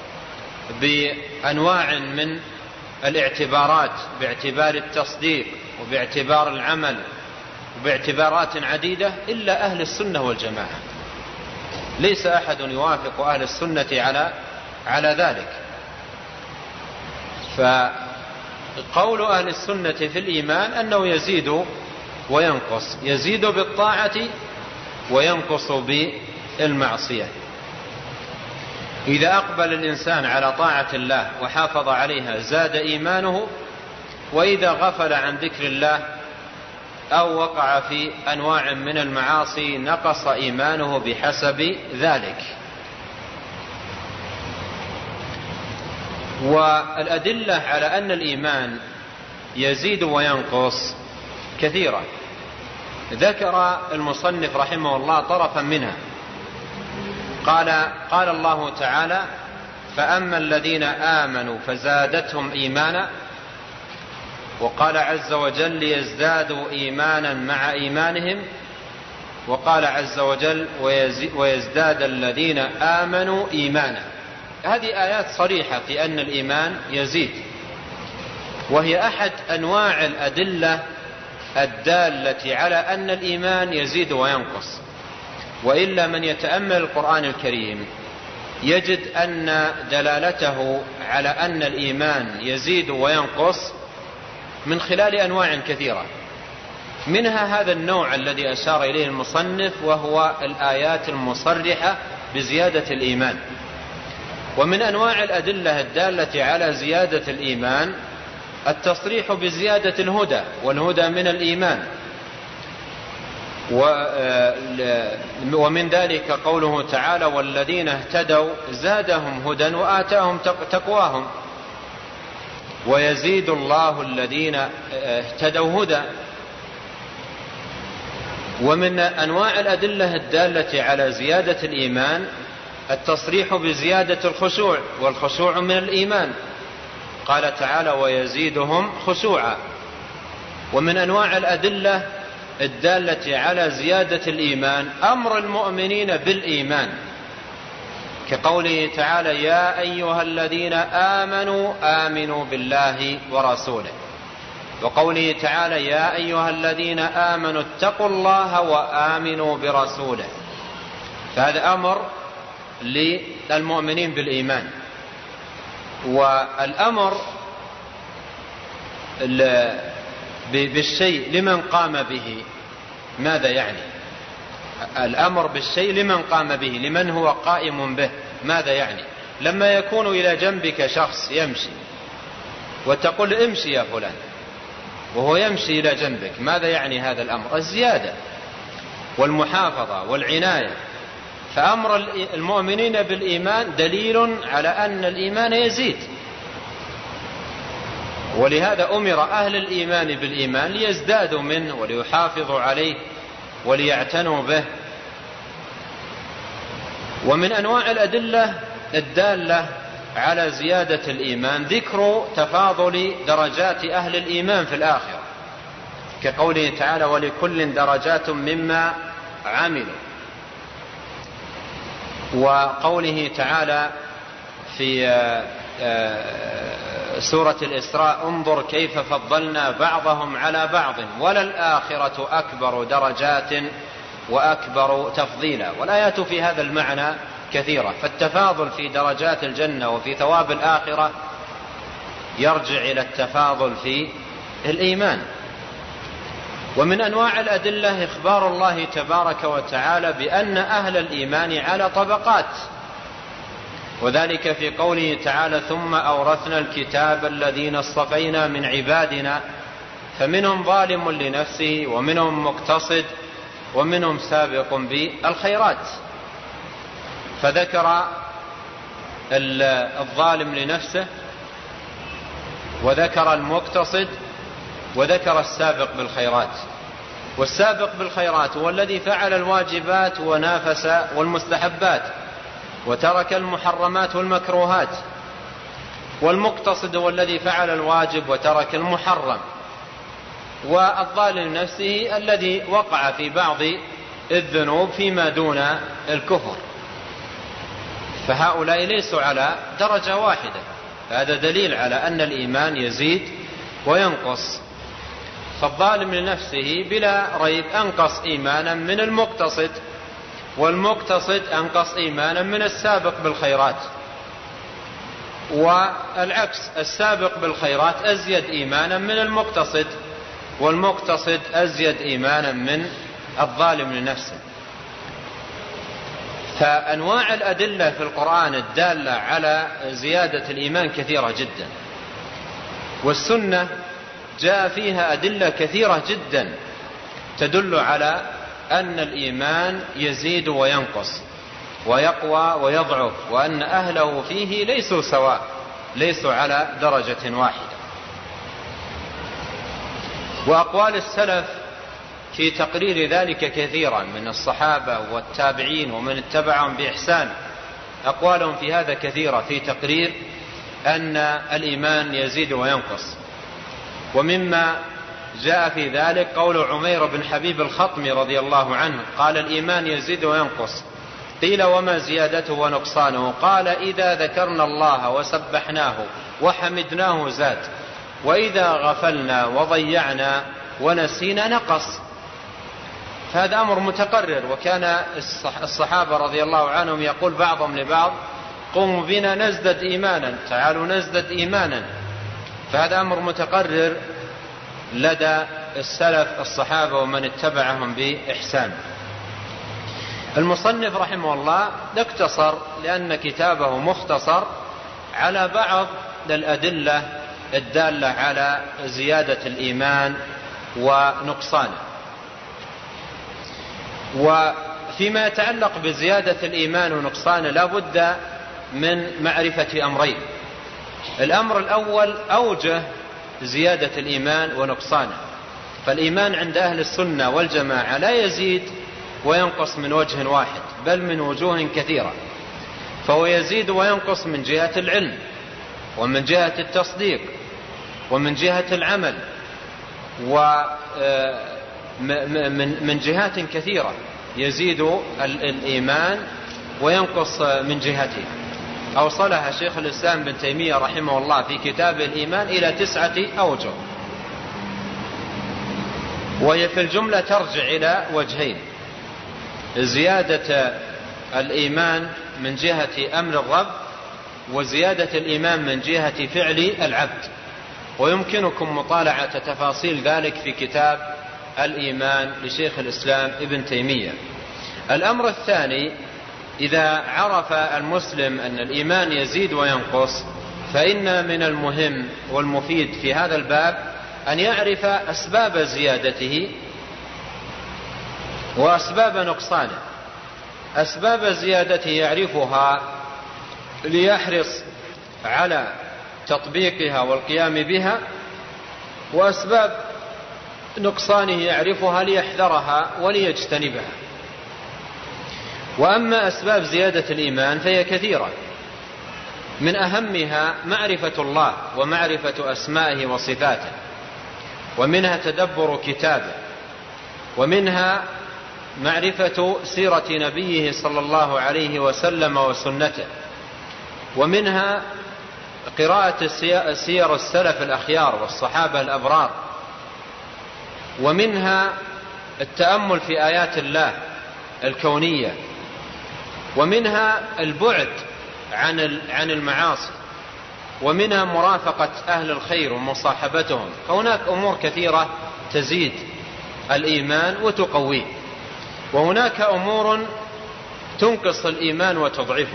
بأنواع من الاعتبارات، باعتبار التصديق وباعتبار العمل وباعتبارات عديدة، إلا أهل السنة والجماعة. ليس أحد يوافق أهل السنة على على ذلك. فقول أهل السنة في الإيمان أنه يزيد وينقص، يزيد بالطاعة وينقص بالمعصية. إذا أقبل الإنسان على طاعة الله وحافظ عليها زاد إيمانه، وإذا غفل عن ذكر الله أو وقع في أنواع من المعاصي نقص إيمانه بحسب ذلك. والأدلة على أن الإيمان يزيد وينقص كثيرة، ذكر المصنف رحمه الله طرفا منها. قال قال الله تعالى: فأما الذين آمنوا فزادتهم إيمانا. وقال عز وجل: ليزدادوا إيمانا مع إيمانهم. وقال عز وجل: ويزداد الذين آمنوا إيمانا. هذه آيات صريحة في أن الإيمان يزيد، وهي أحد أنواع الأدلة الدالة على أن الإيمان يزيد وينقص. وإلا من يتأمل القرآن الكريم يجد أن دلالته على أن الإيمان يزيد وينقص من خلال أنواع كثيرة، منها هذا النوع الذي أشار إليه المصنف، وهو الآيات المصرحة بزيادة الإيمان. ومن أنواع الأدلة الدالة على زيادة الإيمان التصريح بزيادة الهدى، والهدى من الإيمان. ومن ذلك قوله تعالى: والذين اهتدوا زادهم هدى وآتاهم تقواهم. ويزيد الله الذين اهتدوا هدى. ومن أنواع الأدلة الدالة على زيادة الإيمان التصريح بزيادة الخشوع، والخشوع من الإيمان. قال تعالى: ويزيدهم خشوعا. ومن أنواع الأدلة الدالة على زيادة الإيمان أمر المؤمنين بالإيمان، كقوله تعالى: يا أيها الذين آمنوا آمنوا بالله ورسوله. وقوله تعالى: يا أيها الذين آمنوا اتقوا الله وآمنوا برسوله. فهذا أمر للمؤمنين بالإيمان. والأمر بالشيء لمن قام به ماذا يعني؟ الأمر بالشيء لمن قام به، لمن هو قائم به، ماذا يعني؟ لما يكون إلى جنبك شخص يمشي وتقول: امشي يا فلان، وهو يمشي إلى جنبك. ماذا يعني هذا الأمر؟ الزيادة والمحافظة والعناية. فأمر المؤمنين بالإيمان دليل على أن الإيمان يزيد، ولهذا أمر أهل الإيمان بالإيمان ليزدادوا منه وليحافظوا عليه وليعتنوا به. ومن أنواع الأدلة الدالة على زيادة الإيمان ذكر تفاضل درجات أهل الإيمان في الآخرة، كقوله تعالى: ولكل درجات مما عملوا. وقوله تعالى في سورة الإسراء: انظر كيف فضلنا بعضهم على بعض وللآخرة أكبر درجات وأكبر تفضيلا. والآيات في هذا المعنى كثيرة. فالتفاضل في درجات الجنة وفي ثواب الآخرة يرجع إلى التفاضل في الإيمان. ومن أنواع الأدلة إخبار الله تبارك وتعالى بأن أهل الإيمان على طبقات، وذلك في قوله تعالى: ثم أورثنا الكتاب الذين اصطفينا من عبادنا فمنهم ظالم لنفسه ومنهم مقتصد ومنهم سابق بالخيرات. فذكر الظالم لنفسه وذكر المقتصد وذكر السابق بالخيرات. والسابق بالخيرات هو الذي فعل الواجبات ونافس والمستحبات وترك المحرمات والمكروهات، والمقتصد هو الذي فعل الواجب وترك المحرم، والظالم نفسه الذي وقع في بعض الذنوب فيما دون الكفر. فهؤلاء ليسوا على درجة واحدة. هذا دليل على أن الإيمان يزيد وينقص. فالظالم لنفسه بلا ريب أنقص إيمانا من المقتصد، والمقتصد أنقص إيمانا من السابق بالخيرات، والعكس: السابق بالخيرات أزيد إيمانا من المقتصد، والمقتصد أزيد إيمانا من الظالم لنفسه. فأنواع الأدلة في القرآن الدالة على زيادة الإيمان كثيرة جدا، والسنة جاء فيها أدلة كثيرة جدا تدل على أن الإيمان يزيد وينقص ويقوى ويضعف، وأن أهله فيه ليسوا سواء، ليسوا على درجة واحدة. وأقوال السلف في تقرير ذلك كثيرا من الصحابة والتابعين ومن اتبعهم بإحسان. أقوالهم في هذا كثيرة في تقرير أن الإيمان يزيد وينقص. ومما جاء في ذلك قول عمير بن حبيب الخطمي رضي الله عنه قال: الإيمان يزيد وينقص. قيل: وما زيادته ونقصانه؟ قال: إذا ذكرنا الله وسبحناه وحمدناه زاد، وإذا غفلنا وضيعنا ونسينا نقص. فهذا أمر متقرر. وكان الصحابة رضي الله عنهم يقول بعضهم لبعض: قوموا بنا نزدد إيمانا، تعالوا نزدد إيمانا. فهذا أمر متقرر لدى السلف الصحابة ومن اتبعهم بإحسان. المصنف رحمه الله اقتصر لأن كتابه مختصر على بعض الأدلة الدالة على زيادة الإيمان ونقصانه. وفيما يتعلق بزيادة الإيمان ونقصانه لا بد من معرفة أمرين. الأمر الأول أوجه زيادة الإيمان ونقصانه. فالإيمان عند أهل السنة والجماعة لا يزيد وينقص من وجه واحد، بل من وجوه كثيرة. فهو يزيد وينقص من جهة العلم، ومن جهة التصديق، ومن جهة العمل، ومن جهات كثيرة يزيد الإيمان وينقص من جهته. أوصلها شيخ الإسلام بن تيمية رحمه الله في كتاب الإيمان إلى تسعة أوجه، وهي في الجملة ترجع إلى وجهين: زيادة الإيمان من جهة أمر الرب، وزيادة الإيمان من جهة فعل العبد. ويمكنكم مطالعة تفاصيل ذلك في كتاب الإيمان لشيخ الإسلام ابن تيمية. الأمر الثاني: إذا عرف المسلم أن الإيمان يزيد وينقص، فإن من المهم والمفيد في هذا الباب أن يعرف أسباب زيادته وأسباب نقصانه. أسباب زيادته يعرفها ليحرص على تطبيقها والقيام بها، وأسباب نقصانه يعرفها ليحذرها وليجتنبها. وأما أسباب زيادة الإيمان فهي كثيرة، من أهمها معرفة الله ومعرفة أسمائه وصفاته، ومنها تدبر كتابه، ومنها معرفة سيرة نبيه صلى الله عليه وسلم وسنته، ومنها قراءة سير السلف الأخيار والصحابة الأبرار، ومنها التأمل في آيات الله الكونية، ومنها البعد عن المعاصي، ومنها مرافقة أهل الخير ومصاحبتهم. فهناك أمور كثيرة تزيد الإيمان وتقويه، وهناك أمور تنقص الإيمان وتضعفه،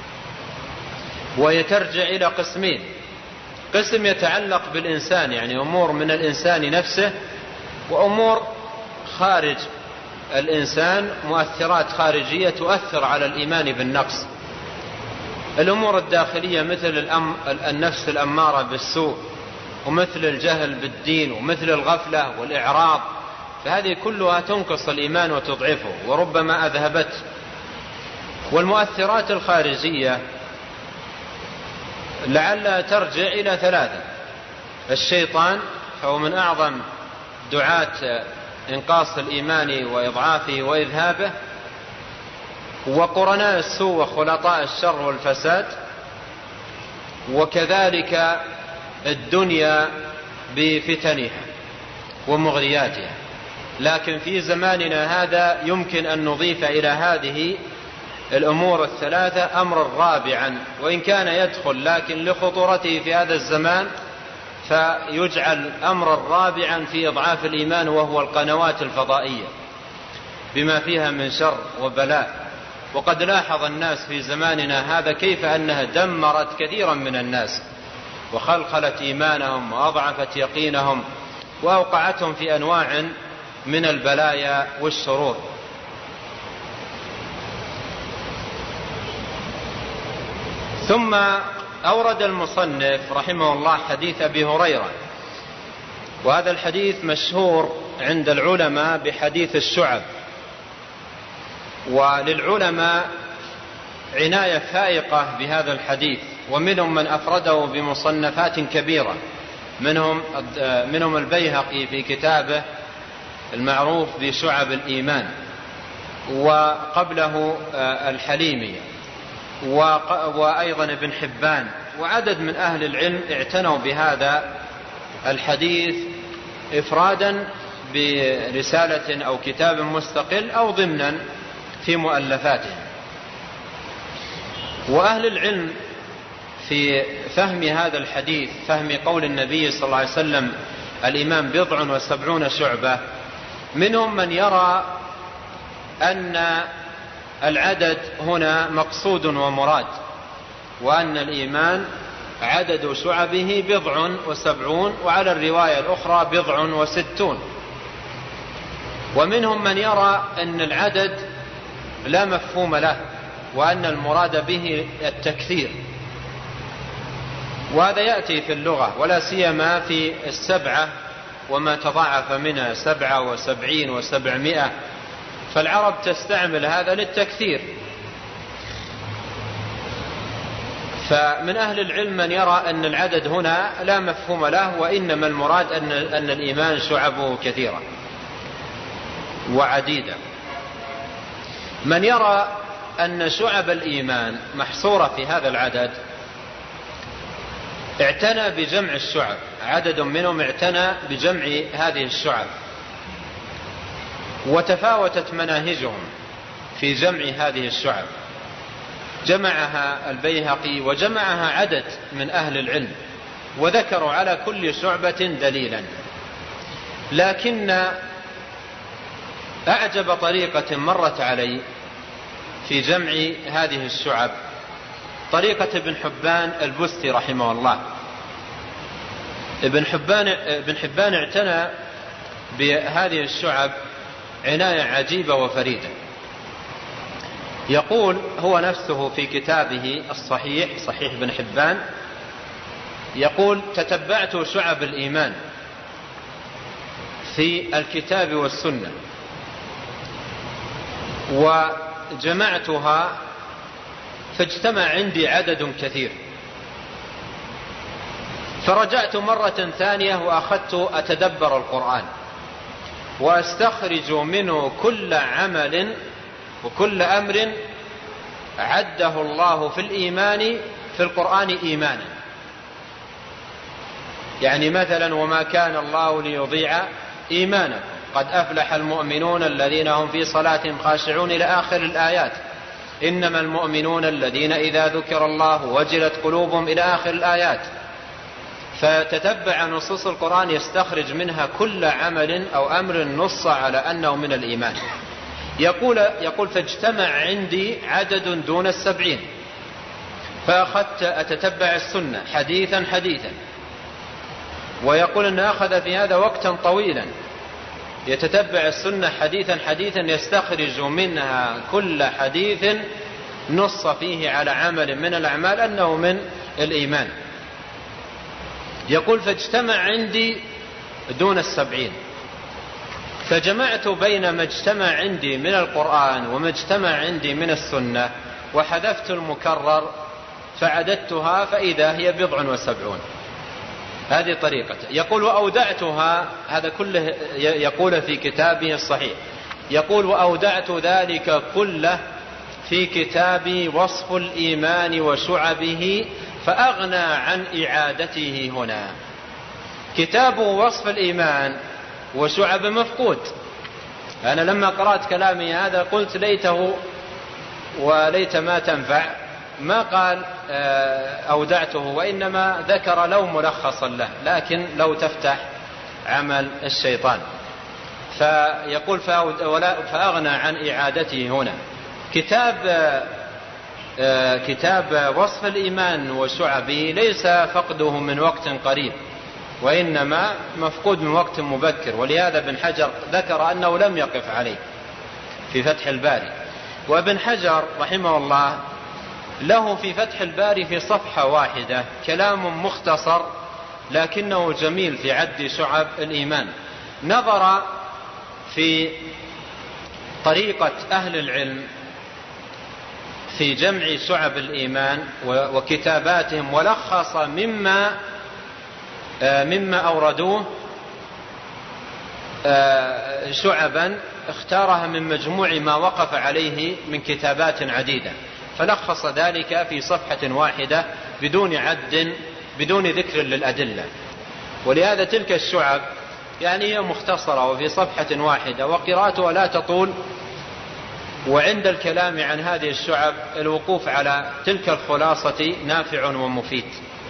ويترجع إلى قسمين: قسم يتعلق بالإنسان، يعني أمور من الإنسان نفسه، وأمور خارج الإنسان، مؤثرات خارجية تؤثر على الإيمان بالنقص. الأمور الداخلية مثل النفس الأمارة بالسوء، ومثل الجهل بالدين، ومثل الغفلة والإعراض، فهذه كلها تنقص الإيمان وتضعفه وربما أذهبته. والمؤثرات الخارجية لعلها ترجع إلى ثلاثة: الشيطان، فهو من أعظم دعاة إنقاص الإيمان وإضعافه وإذهابه، وقرناء السوء وخلطاء الشر والفساد، وكذلك الدنيا بفتنها ومغرياتها. لكن في زماننا هذا يمكن أن نضيف إلى هذه الأمور الثلاثة أمرا رابعا، وإن كان يدخل لكن لخطورته في هذا الزمان فيجعل أمرا رابعا في إضعاف الإيمان، وهو القنوات الفضائية بما فيها من شر وبلاء. وقد لاحظ الناس في زماننا هذا كيف أنها دمرت كثيرا من الناس، وخلخلت إيمانهم وأضعفت يقينهم، وأوقعتهم في أنواع من البلايا والشرور. ثم أورد المصنف رحمه الله حديث أبي هريرة، وهذا الحديث مشهور عند العلماء بحديث الشعب، وللعلماء عناية فائقة بهذا الحديث، ومنهم من أفرده بمصنفات كبيرة، منهم منهم البيهقي في كتابه المعروف بشعب الإيمان، وقبله الحليمي، وأيضا ابن حبان، وعدد من أهل العلم اعتنوا بهذا الحديث إفرادا برسالة أو كتاب مستقل أو ضمنا في مؤلفاتهم. وأهل العلم في فهم هذا الحديث، فهم قول النبي صلى الله عليه وسلم الإيمان بضع وسبعون شعبة، منهم من يرى أن العدد هنا مقصود ومراد، وأن الإيمان عدد شعبه بضع وسبعون، وعلى الرواية الأخرى بضع وستون. ومنهم من يرى أن العدد لا مفهوم له، وأن المراد به التكثير، وهذا يأتي في اللغة، ولا سيما في السبعة وما تضاعف منها، سبعة وسبعين وسبعمائة، فالعرب تستعمل هذا للتكثير. فمن أهل العلم من يرى أن العدد هنا لا مفهوم له، وإنما المراد أن, أن الإيمان شعبه كثيرة وعديدة. من يرى أن شعب الإيمان محصورة في هذا العدد اعتنى بجمع الشعب، عدد منهم اعتنى بجمع هذه الشعب، وتفاوتت مناهجهم في جمع هذه الشعب. جمعها البيهقي وجمعها عدد من أهل العلم، وذكروا على كل شعبة دليلا. لكن أعجب طريقة مرت علي في جمع هذه الشعب طريقة ابن حبان البستي رحمه الله. ابن حبان, ابن حبان اعتنى بهذه الشعب عناية عجيبة وفريدة. يقول هو نفسه في كتابه الصحيح صحيح ابن حبان، يقول تتبعت شعب الإيمان في الكتاب والسنة وجمعتها فاجتمع عندي عدد كثير، فرجعت مرة ثانية وأخذت أتدبر القرآن وأستخرج منه كل عمل وكل أمر عده الله في الإيمان في القرآن إيمانا. يعني مثلا وما كان الله ليضيع إيمانا قد أفلح المؤمنون الذين هم في صلاتهم خاشعون إلى آخر الآيات، إنما المؤمنون الذين إذا ذكر الله وجلت قلوبهم إلى آخر الآيات. فتتبع نصوص القرآن يستخرج منها كل عمل أو أمر نص على أنه من الإيمان. يقول, يقول فاجتمع عندي عدد دون السبعين، فأخذت أتتبع السنة حديثا حديثا. ويقول أن أخذ في هذا وقتا طويلا يتتبع السنة حديثا حديثا يستخرج منها كل حديث نص فيه على عمل من الأعمال أنه من الإيمان. يقول فاجتمع عندي دون السبعين، فجمعت بين ما اجتمع عندي من القرآن وما اجتمع عندي من السنة وحذفت المكرر فعددتها فإذا هي بضع وسبعون. هذه طريقته. يقول وأودعتها، هذا كله يقول في كتابه الصحيح، يقول وأودعت ذلك كله في كتابي وصف الإيمان وشعبه فأغنى عن إعادته هنا. كتاب وصف الإيمان وشعب مفقود. أنا لما قرأت كلامي هذا قلت ليته وليت ما تنفع، ما قال أودعته، وإنما ذكر لو ملخصا له، لكن لو تفتح عمل الشيطان. فيقول فأغنى عن إعادته هنا. كتاب كتاب وصف الإيمان وشعبه ليس فقده من وقت قريب، وإنما مفقود من وقت مبكر، ولهذا ابن حجر ذكر أنه لم يقف عليه في فتح الباري. وابن حجر رحمه الله له في فتح الباري في صفحة واحدة كلام مختصر لكنه جميل في عد شعب الإيمان. نظر في طريقة أهل العلم في جمع شعب الإيمان وكتاباتهم، ولخص مما مما أوردوه شعبا اختارها من مجموع ما وقف عليه من كتابات عديدة، فلخص ذلك في صفحة واحدة بدون عد بدون ذكر للأدلة. ولهذا تلك الشعب يعني هي مختصرة وفي صفحة واحدة وقراءتها لا تطول، وعند الكلام عن هذه الشعب الوقوف على تلك الخلاصة نافع ومفيد.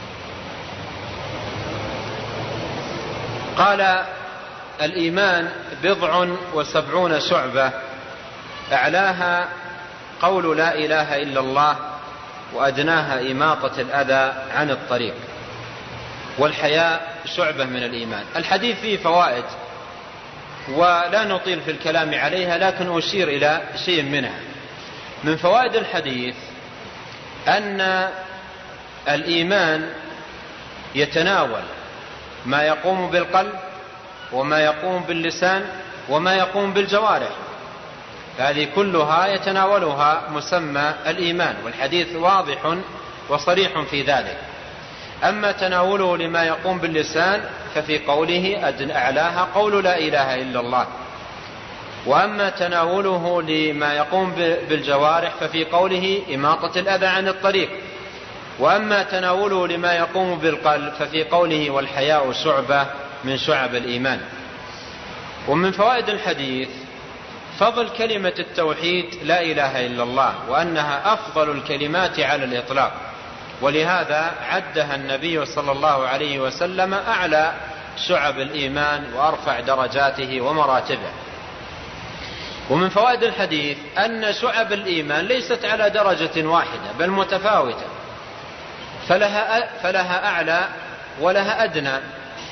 قال الإيمان بضع وسبعون شعبة، أعلاها قول لا إله إلا الله، وأدناها إماطة الأذى عن الطريق، والحياء شعبة من الإيمان. الحديث فيه فوائد ولا نطيل في الكلام عليها، لكن أشير إلى شيء منها. من فوائد الحديث أن الإيمان يتناول ما يقوم بالقلب وما يقوم باللسان وما يقوم بالجوارح، هذه كلها يتناولها مسمى الإيمان، والحديث واضح وصريح في ذلك. أما تناوله لما يقوم باللسان ففي قوله أدن أعلاها قول لا إله إلا الله، وأما تناوله لما يقوم بالجوارح ففي قوله إماطة الأذى عن الطريق، وأما تناوله لما يقوم بالقلب ففي قوله والحياء شعبة من شعب الإيمان. ومن فوائد الحديث فضل كلمة التوحيد لا إله إلا الله، وأنها أفضل الكلمات على الإطلاق، ولهذا عدها النبي صلى الله عليه وسلم أعلى شعب الإيمان وأرفع درجاته ومراتبه. ومن فوائد الحديث أن شعب الإيمان ليست على درجة واحدة بل متفاوتة، فلها, فلها أعلى ولها أدنى،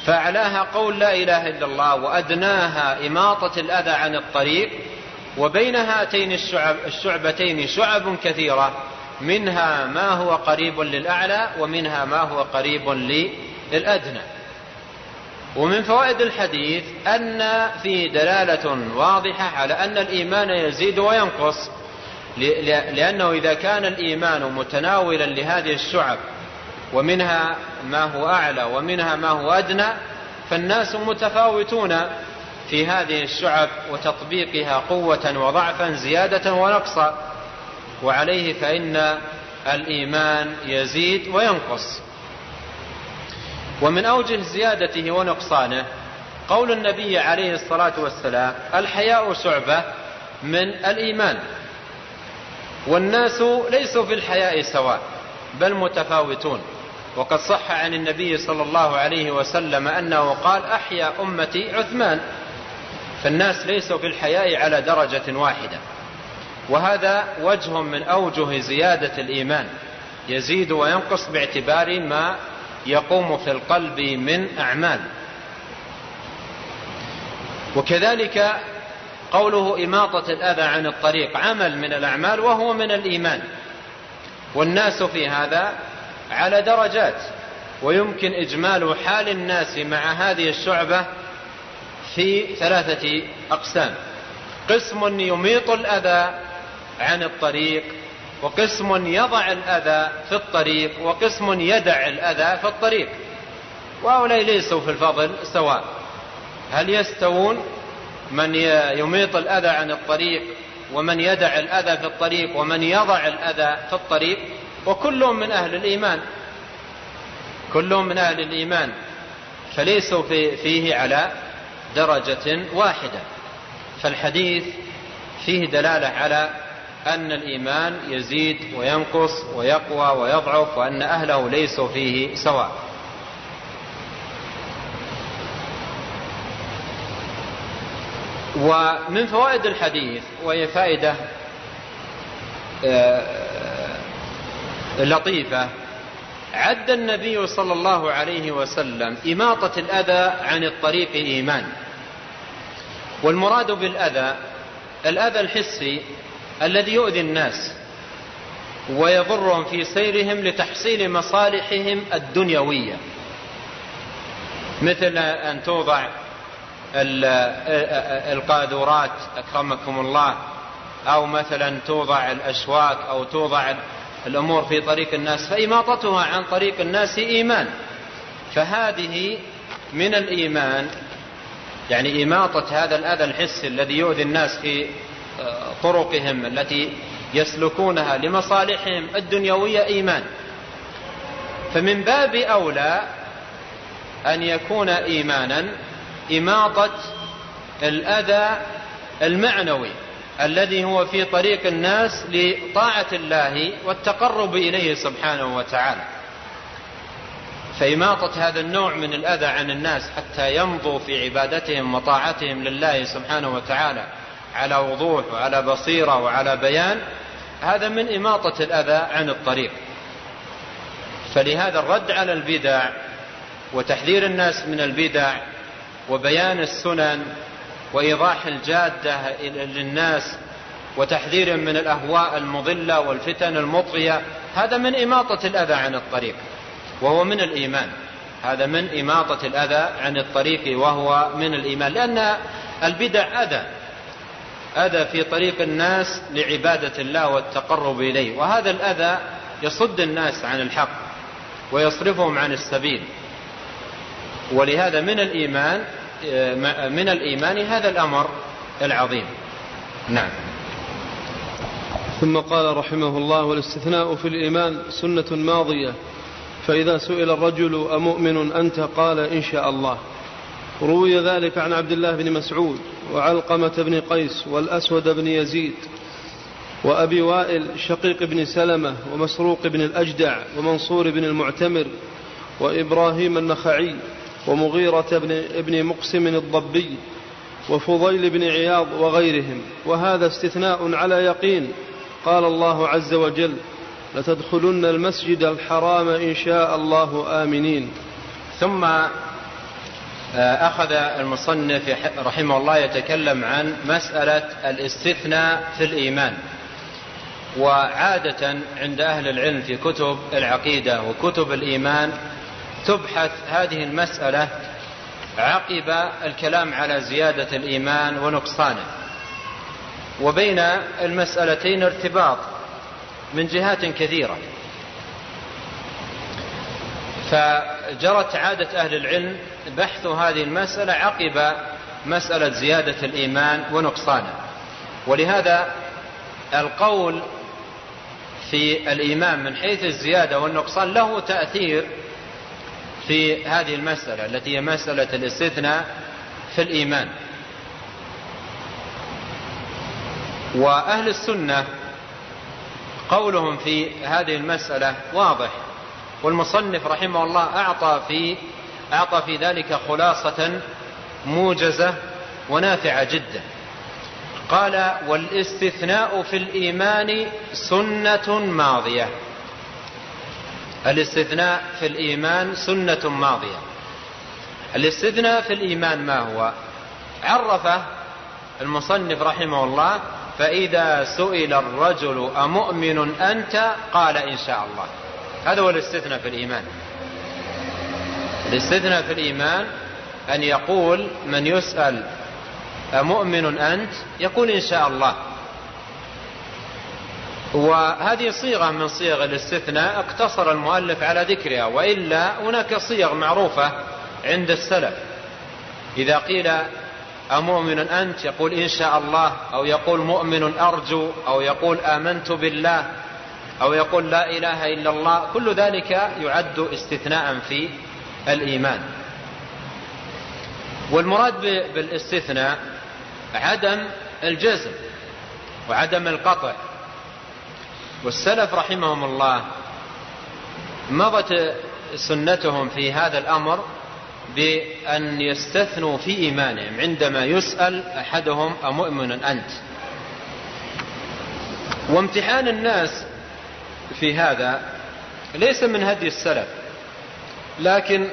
فأعلاها قول لا إله إلا الله، وأدناها إماطة الأذى عن الطريق، وبين هاتين الشعب الشعبتين شعب كثيرة، منها ما هو قريب للأعلى ومنها ما هو قريب للأدنى. ومن فوائد الحديث أن فيه دلالة واضحة على أن الإيمان يزيد وينقص، لأنه إذا كان الإيمان متناولا لهذه الشعب ومنها ما هو أعلى ومنها ما هو أدنى، فالناس متفاوتون في هذه الشعب وتطبيقها قوة وضعفا، زيادة ونقصا، وعليه فإن الإيمان يزيد وينقص. ومن أوجه زيادته ونقصانه قول النبي عليه الصلاة والسلام: الحياء شعبة من الإيمان. والناس ليسوا في الحياء سواء بل متفاوتون، وقد صح عن النبي صلى الله عليه وسلم أنه قال: أحيا أمتي عثمان. فالناس ليسوا في الحياء على درجة واحدة، وهذا وجه من أوجه زيادة الإيمان، يزيد وينقص باعتبار ما يقوم في القلب من أعمال. وكذلك قوله إماطة الأذى عن الطريق عمل من الأعمال وهو من الإيمان، والناس في هذا على درجات، ويمكن إجمال حال الناس مع هذه الشعبة في ثلاثة أقسام: قسم يميط الأذى عن الطريق، وقسم يضع الأذى في الطريق، وقسم يدع الأذى في الطريق. وهؤلاء ليسوا في الفضل سواء. هل يستوون من يميط الأذى عن الطريق ومن يدع الأذى في الطريق ومن يضع الأذى في الطريق؟ وكلهم من أهل الإيمان، كلهم من أهل الإيمان، فليسوا فيه على درجة واحدة. فالحديث فيه دلالة على أن الإيمان يزيد وينقص ويقوى ويضعف، وأن أهله ليسوا فيه سواء. ومن فوائد الحديث، وهي فائدة لطيفة، عد النبي صلى الله عليه وسلم إماطة الأذى عن الطريق إيمان. والمراد بالأذى الأذى الحسي الذي يؤذي الناس ويضرهم في سيرهم لتحصيل مصالحهم الدنيوية، مثل أن توضع القاذورات أكرمكم الله، أو مثلا توضع الأشواك، أو توضع الأمور في طريق الناس، فإماطتها عن طريق الناس إيمان. فهذه من الإيمان، يعني إماطة هذا الأذى الحسي الذي يؤذي الناس في طرقهم التي يسلكونها لمصالحهم الدنيوية إيمان. فمن باب أولى أن يكون إيمانا إماطة الأذى المعنوي الذي هو في طريق الناس لطاعة الله والتقرب إليه سبحانه وتعالى. فإماطة هذا النوع من الأذى عن الناس حتى يمضوا في عبادتهم وطاعتهم لله سبحانه وتعالى على وضوح وعلى بصيرة وعلى بيان، هذا من إماطة الأذى عن الطريق. فلهذا الرد على البدع وتحذير الناس من البدع وبيان السنن وإيضاح الجادة للناس وتحذير من الأهواء المضلة والفتن المطغية، هذا من إماطة الأذى عن الطريق وهو من الإيمان. هذا من إماطة الأذى عن الطريق وهو من الإيمان، لأن البدع أذى أذى في طريق الناس لعبادة الله والتقرب إليه، وهذا الأذى يصد الناس عن الحق ويصرفهم عن السبيل. ولهذا من الإيمان من الإيمان هذا الأمر العظيم. نعم. ثم قال رحمه الله: والاستثناء في الإيمان سنة ماضية، فإذا سئل الرجل أمؤمن أنت قال إن شاء الله. روي ذلك عن عبد الله بن مسعود وعلقمة بن قيس والأسود بن يزيد وأبي وائل شقيق بن سلمة ومسروق بن الأجدع ومنصور بن المعتمر وإبراهيم النخعي ومغيرة بن ابن مقسم الضبي وفضيل بن عياض وغيرهم. وهذا استثناء على يقين. قال الله عز وجل: لتدخلن المسجد الحرام إن شاء الله آمنين. ثم أخذ المصنف رحمه الله يتكلم عن مسألة الاستثناء في الإيمان. وعادة عند أهل العلم في كتب العقيدة وكتب الإيمان تبحث هذه المسألة عقب الكلام على زيادة الإيمان ونقصانه، وبين المسألتين ارتباط من جهات كثيرة. فجرت عادة أهل العلم بحث هذه المسألة عقب مسألة زيادة الإيمان ونقصانه. ولهذا القول في الإيمان من حيث الزيادة والنقصان له تأثير في هذه المسألة التي هي مسألة الاستثناء في الإيمان. وأهل السنة قولهم في هذه المسألة واضح، والمصنف رحمه الله أعطى في أعطى في ذلك خلاصة موجزة ونافعة جدا. قال: والاستثناء في الإيمان سنة ماضية. الاستثناء في الإيمان سنة ماضية. الاستثناء في الإيمان ما هو؟ عرفه المصنف رحمه الله: فإذا سئل الرجل أمؤمن أنت قال إن شاء الله. هذا هو الاستثناء في الإيمان. الاستثناء في الإيمان أن يقول من يسأل أمؤمن أنت يقول إن شاء الله. وهذه صيغة من صيغ الاستثناء اقتصر المؤلف على ذكرها، وإلا هناك صيغ معروفة عند السلف. إذا قيل أمؤمن أنت يقول إن شاء الله، أو يقول مؤمن أرجو، أو يقول آمنت بالله، أو يقول لا إله إلا الله. كل ذلك يعد استثناء في الإيمان. والمراد بالاستثناء عدم الجزم وعدم القطع. والسلف رحمهم الله مضت سنتهم في هذا الأمر بأن يستثنوا في إيمانهم عندما يسأل أحدهم أمؤمن أنت. وامتحان الناس في هذا ليس من هدي السلف، لكن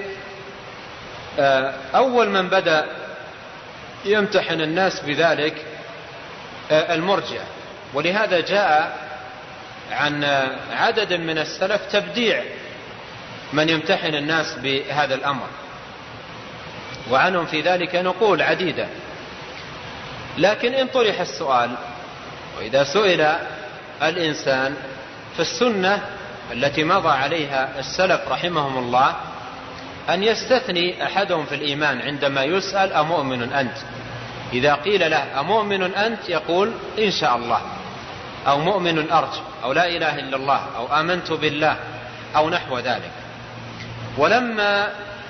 أول من بدأ يمتحن الناس بذلك المرجئة. ولهذا جاء عن عدد من السلف تبديع من يمتحن الناس بهذا الأمر، وعنهم في ذلك نقول عديدة. لكن إن طرح السؤال، وإذا سئل الإنسان، فالسنة التي مضى عليها السلف رحمهم الله أن يستثني أحدهم في الإيمان عندما يسأل أمؤمن أنت. إذا قيل له أمؤمن أنت يقول إن شاء الله، أو مؤمن أرجو، أو لا إله إلا الله، أو آمنت بالله، أو نحو ذلك. ولما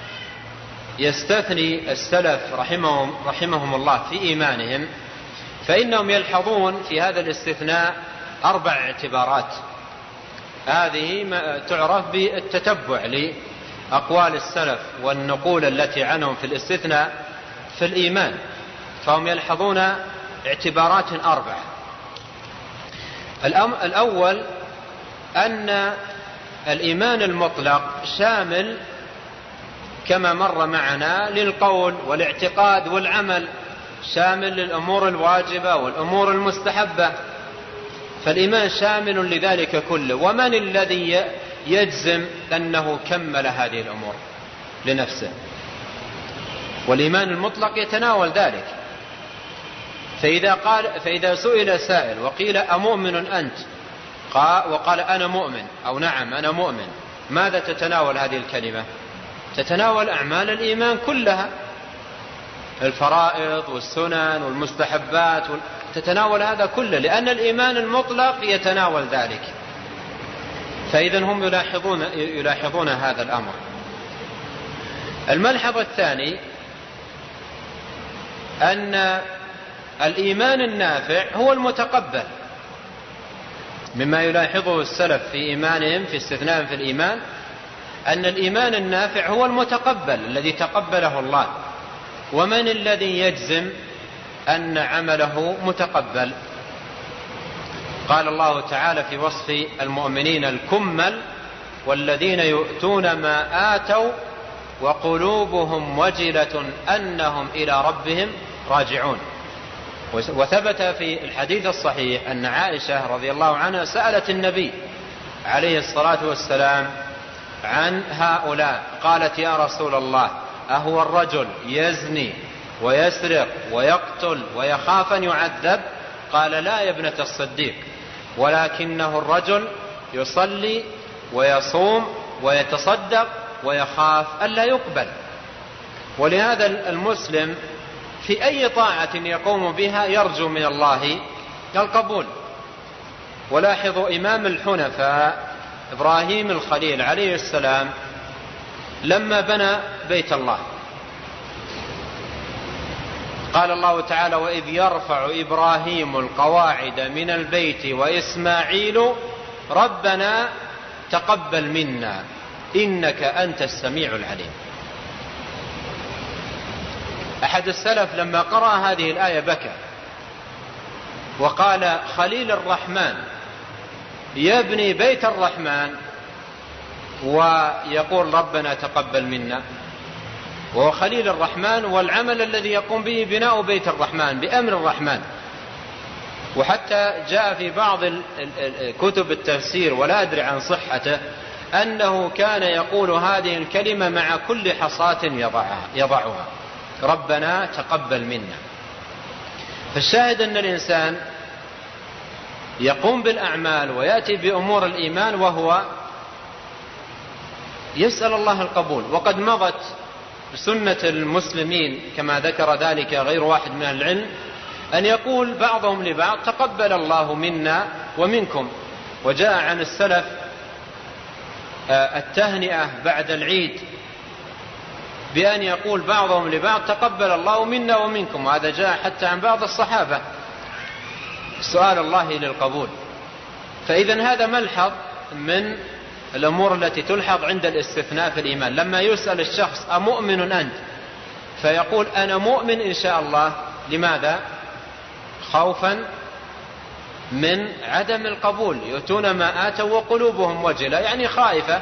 يستثني السلف رحمهم, رحمهم الله في إيمانهم، فإنهم يلحظون في هذا الاستثناء أربع اعتبارات. هذه تعرف بالتتبع لأقوال السلف والنقول التي عنهم في الاستثناء في الإيمان. فهم يلحظون اعتبارات أربع. الأول أن الإيمان المطلق شامل كما مر معنا للقول والاعتقاد والعمل، شامل للأمور الواجبة والأمور المستحبة. فالإيمان شامل لذلك كله. ومن الذي يجزم أنه كمل هذه الأمور لنفسه؟ والإيمان المطلق يتناول ذلك. فإذا, قال فإذا سئل سائل وقيل أمؤمن أنت وقال أنا مؤمن، أو نعم أنا مؤمن، ماذا تتناول هذه الكلمة؟ تتناول أعمال الإيمان كلها، الفرائض والسنن والمستحبات، تتناول هذا كله، لأن الإيمان المطلق يتناول ذلك. فإذا هم يلاحظون, يلاحظون هذا الأمر. الملحظ الثاني أن الإيمان النافع هو المتقبل. مما يلاحظه السلف في إيمانهم في استثناء في الإيمان أن الإيمان النافع هو المتقبل الذي تقبله الله. ومن الذي يجزم أن عمله متقبل؟ قال الله تعالى في وصف المؤمنين الكمل: والذين يؤتون ما آتوا وقلوبهم وجلة أنهم إلى ربهم راجعون. وثبت في الحديث الصحيح أن عائشة رضي الله عنها سألت النبي عليه الصلاة والسلام عن هؤلاء، قالت: يا رسول الله، أهو الرجل يزني ويسرق ويقتل ويخاف أن يعذب؟ قال: لا يا ابنة الصديق، ولكنه الرجل يصلي ويصوم ويتصدق ويخاف ألا يقبل. ولهذا المسلم في أي طاعة يقوم بها يرجو من الله القبول. ولاحظوا إمام الحنفاء إبراهيم الخليل عليه السلام لما بنى بيت الله قال الله تعالى: وإذ يرفع إبراهيم القواعد من البيت وإسماعيل ربنا تقبل منا إنك أنت السميع العليم. أحد السلف لما قرأ هذه الآية بكى وقال: خليل الرحمن يبني بيت الرحمن ويقول ربنا تقبل منا، وهو خليل الرحمن، والعمل الذي يقوم به بناء بيت الرحمن بأمر الرحمن. وحتى جاء في بعض كتب التفسير ولا أدري عن صحته أنه كان يقول هذه الكلمة مع كل حصاة يضعها, يضعها ربنا تقبل منا. فالشاهد أن الإنسان يقوم بالأعمال ويأتي بأمور الإيمان وهو يسأل الله القبول. وقد مضت سنة المسلمين كما ذكر ذلك غير واحد من العلم أن يقول بعضهم لبعض: تقبل الله منا ومنكم. وجاء عن السلف التهنئة بعد العيد بأن يقول بعضهم لبعض: تقبل الله منا ومنكم. وهذا جاء حتى عن بعض الصحابة، سؤال الله للقبول. فإذا هذا ملحظ من الأمور التي تلحظ عند الاستثناء في الإيمان. لما يسأل الشخص: أمؤمن أنت؟ فيقول: أنا مؤمن إن شاء الله. لماذا؟ خوفا من عدم القبول، يؤتون ما آتوا وقلوبهم وجلة، يعني خائفة،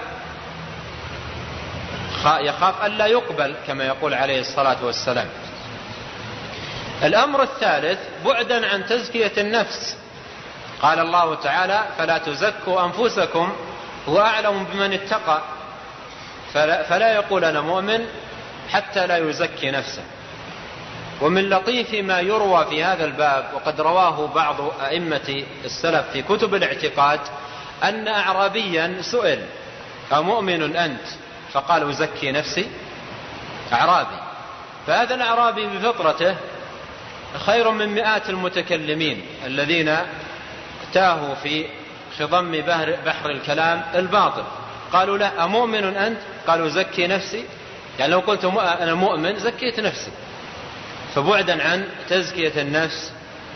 يخاف ألا يقبل كما يقول عليه الصلاة والسلام. الأمر الثالث بعدا عن تزكية النفس. قال الله تعالى: فلا تزكوا أنفسكم هو أعلم بمن اتقى. فلا, فلا يقول أنا مؤمن حتى لا يزكي نفسه. ومن لطيف ما يروى في هذا الباب، وقد رواه بعض أئمة السلف في كتب الاعتقاد، أن أعرابيا سئل: أمؤمن أنت؟ فقال: أزكي نفسي. أعرابي. فهذا الأعرابي بفطرته خير من مئات المتكلمين الذين تاهوا في خضم بحر, بحر الكلام الباطل. قالوا له: أمؤمن أنت؟ قالوا: زكي نفسي. يعني لو قلت أنا مؤمن زكيت نفسي. فبعدا عن تزكية النفس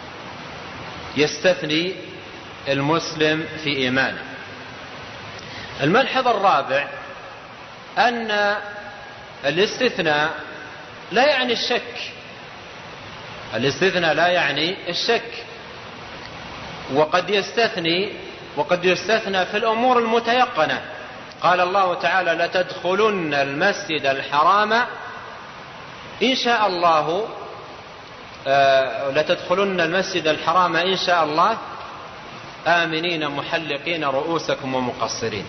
يستثني المسلم في إيمانه. الملحظ الرابع أن الاستثناء لا يعني الشك. الاستثناء لا يعني الشك، وقد يستثني وقد يستثنى في الأمور المتيقنة. قال الله تعالى: لتدخلن المسجد الحرام إن شاء الله آه لتدخلن المسجد الحرام إن شاء الله آمنين محلقين رؤوسكم ومقصرين.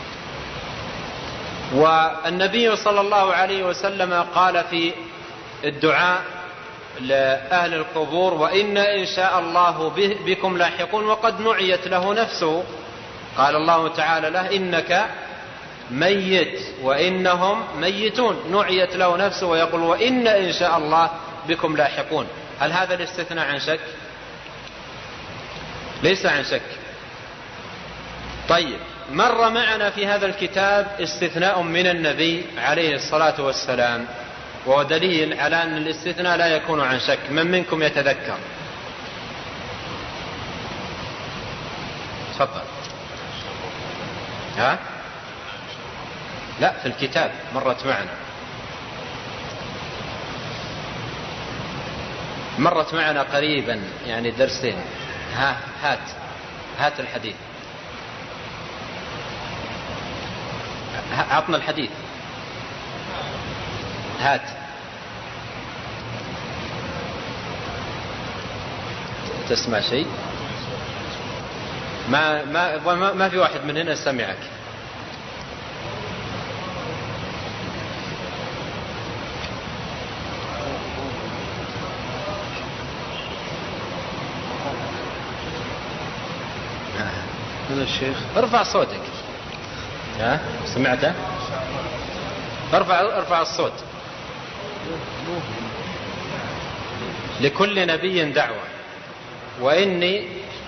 والنبي صلى الله عليه وسلم قال في الدعاء لأهل القبور: وإن إن شاء الله بكم لاحقون، وقد نعيت له نفسه. قال الله تعالى له: إنك ميت وإنهم ميتون. نعيت له نفسه ويقول: وإن إن شاء الله بكم لاحقون. هل هذا الاستثناء عن شك؟ ليس عن شك. طيب، مر معنا في هذا الكتاب استثناء من النبي عليه الصلاة والسلام، وهو دليل على أن الاستثناء لا يكون عن شك. من منكم يتذكر؟ تفضل. ها؟ لا، في الكتاب مرت معنا مرت معنا قريبا، يعني درسين. ها هات هات الحديث، عطنا الحديث. هات. تسمع شيء؟ ما ما ما في واحد من هنا سمعك. من الشيخ. ارفع صوتك. ها سمعته؟ ارفع ارفع الصوت. لكل نبي دعوة وإني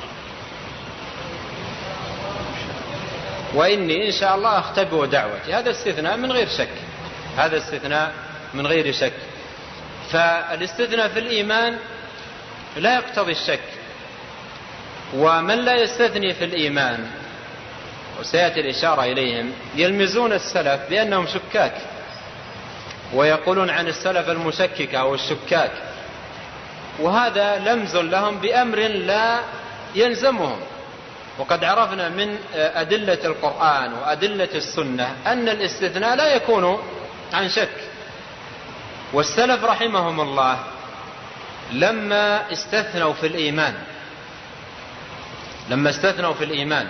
وإني إن شاء الله أختبئ دعوتي. هذا استثناء من غير شك، هذا استثناء من غير شك. فالاستثناء في الإيمان لا يقتضي الشك، ومن لا يستثني في الإيمان وسيأتي الإشارة إليهم يلمزون السلف بأنهم شكاك، ويقولون عن السلف المشككة أو الشكاك، وهذا لمز لهم بأمر لا يلزمهم. وقد عرفنا من أدلة القرآن وأدلة السنة أن الاستثناء لا يكون عن شك. والسلف رحمهم الله لما استثنوا في الإيمان لما استثنوا في الإيمان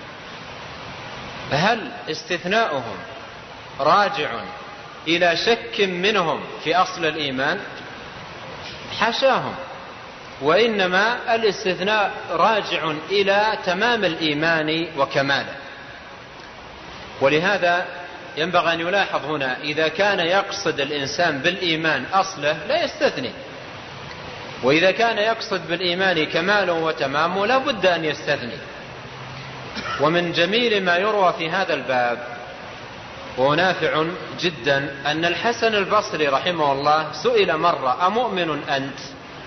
هل استثناؤهم راجع إلى شك منهم في أصل الإيمان؟ حاشاهم، وإنما الاستثناء راجع إلى تمام الإيمان وكماله. ولهذا ينبغي أن يلاحظ هنا إذا كان يقصد الإنسان بالإيمان أصله لا يستثني، وإذا كان يقصد بالإيمان كماله وتمامه لا بد أن يستثني. ومن جميل ما يروى في هذا الباب ونافع جدا أن الحسن البصري رحمه الله سئل مرة: أمؤمن أنت؟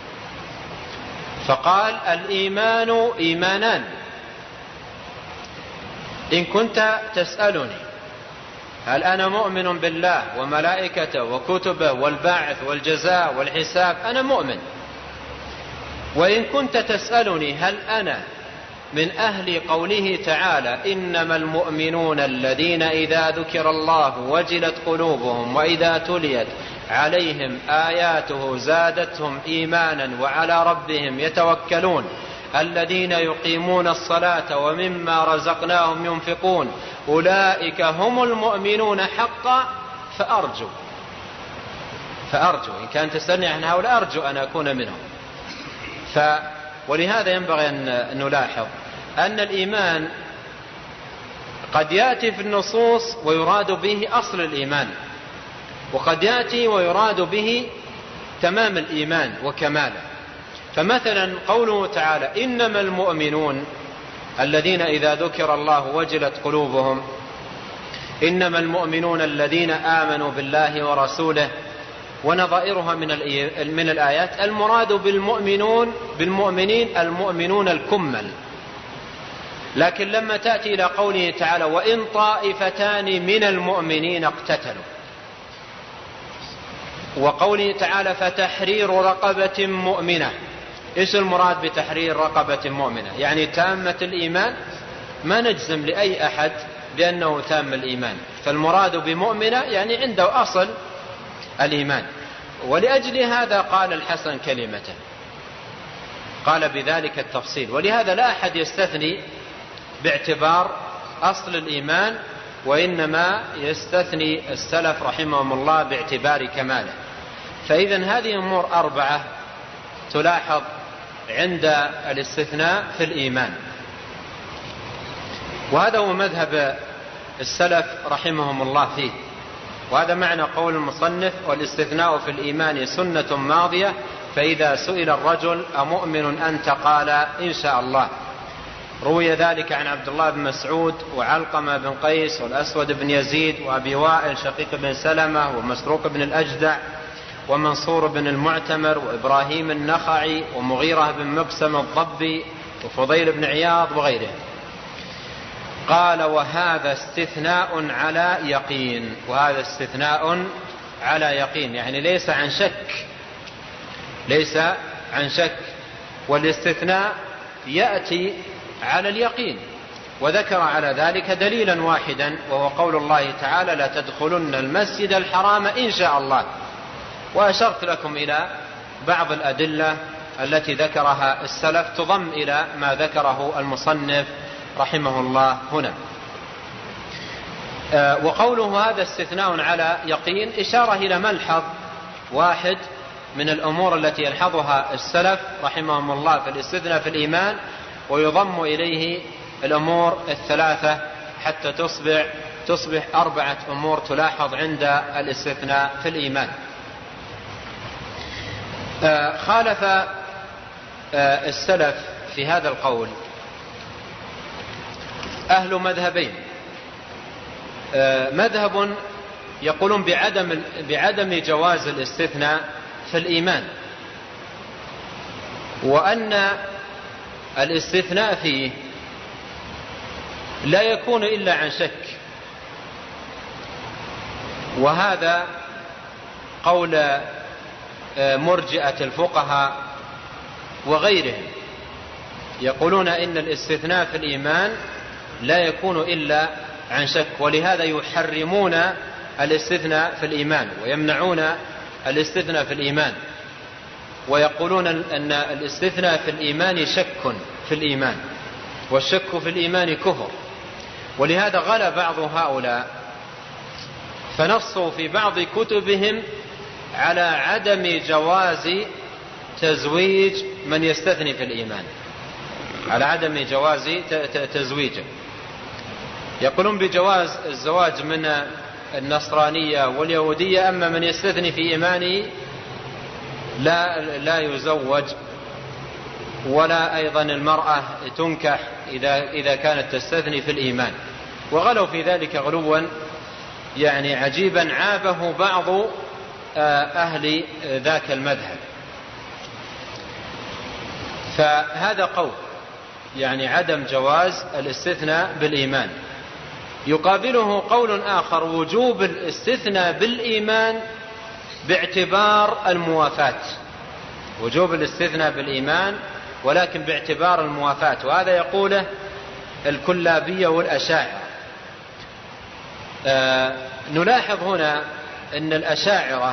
فقال: الإيمان إيمانان، إن كنت تسألني هل أنا مؤمن بالله وملائكته وكتبه والبعث والجزاء والحساب أنا مؤمن، وإن كنت تسألني هل أنا من أهل قوله تعالى: إنما المؤمنون الذين إذا ذكر الله وجلت قلوبهم وإذا تليت عليهم آياته زادتهم إيمانا وعلى ربهم يتوكلون الذين يقيمون الصلاة ومما رزقناهم ينفقون أولئك هم المؤمنون حقا فأرجو فأرجو إن كان تسألني عن هؤلاء أرجو أن أكون منهم. ف ولهذا ينبغي أن نلاحظ أن الإيمان قد يأتي في النصوص ويراد به أصل الإيمان، وقد يأتي ويراد به تمام الإيمان وكماله. فمثلا قوله تعالى: إنما المؤمنون الذين إذا ذكر الله وجلت قلوبهم، إنما المؤمنون الذين آمنوا بالله ورسوله ونظائرها من من الآيات. المراد بالمؤمنون بالمؤمنين المؤمنون الكمل. لكن لما تأتي إلى قوله تعالى: وإن طائفتان من المؤمنين اقتتلوا، وقوله تعالى: فتحرير رقبة مؤمنة، إيش المراد بتحرير رقبة مؤمنة؟ يعني تامة الإيمان؟ ما نجزم لأي أحد بأنه تام الإيمان، فالمراد بمؤمنة يعني عنده أصل الإيمان. ولأجل هذا قال الحسن كلمته، قال بذلك التفصيل. ولهذا لا أحد يستثني باعتبار أصل الإيمان، وإنما يستثني السلف رحمهم الله باعتبار كماله. فإذا هذه أمور أربعة تلاحظ عند الاستثناء في الإيمان، وهذا هو مذهب السلف رحمهم الله فيه. وهذا معنى قول المصنف: والاستثناء في الإيمان سنة ماضية، فإذا سئل الرجل أمؤمن أنت قال إن شاء الله. روي ذلك عن عبد الله بن مسعود وعلقمة بن قيس والأسود بن يزيد وأبي وائل شقيق بن سلمة ومسروق بن الأجدع ومنصور بن المعتمر وإبراهيم النخعي ومغيرة بن مقسم الضبي وفضيل بن عياض وغيره. قال: وهذا استثناء على يقين. وهذا استثناء على يقين يعني ليس عن شك، ليس عن شك. والاستثناء يأتي على اليقين، وذكر على ذلك دليلا واحدا، وهو قول الله تعالى: لا تدخلن المسجد الحرام إن شاء الله وأشرت لكم إلى بعض الأدلة التي ذكرها السلف تضم إلى ما ذكره المصنف رحمه الله هنا. وقوله هذا استثناء على يقين إشارة إلى ملحظ واحد من الأمور التي يلحظها السلف رحمهم الله في الاستثناء في الإيمان، ويضم إليه الأمور الثلاثة حتى تصبح تصبح أربعة أمور تلاحظ عند الاستثناء في الإيمان. خالف السلف في هذا القول أهل مذهبين. مذهب يقولون بعدم بعدم جواز الاستثناء في الإيمان، وأن الاستثناء فيه لا يكون إلا عن شك، وهذا قول مرجئة الفقهاء وغيرهم، يقولون إن الاستثناء في الإيمان لا يكون إلا عن شك، ولهذا يحرمون الاستثناء في الإيمان ويمنعون الاستثناء في الإيمان، ويقولون أن الاستثناء في الإيمان شك في الإيمان، والشك في الإيمان كفر. ولهذا غلا بعض هؤلاء فنصوا في بعض كتبهم على عدم جواز تزويج من يستثني في الإيمان، على عدم جواز تزويجه. يقولون بجواز الزواج من النصرانية واليهودية، أما من يستثني في إيمانه لا لا يزوج، ولا أيضا المرأة تنكح إذا إذا كانت تستثني في الإيمان. وغلوا في ذلك غلوا يعني عجيبا عابه بعض أهل ذاك المذهب. فهذا قول يعني عدم جواز الاستثناء بالإيمان. يقابله قول آخر وجوب الاستثناء بالإيمان باعتبار الموافاة، وجوب الاستثناء بالإيمان ولكن باعتبار الموافاة، وهذا يقوله الكلابية والأشاعرة. آه نلاحظ هنا أن الأشاعرة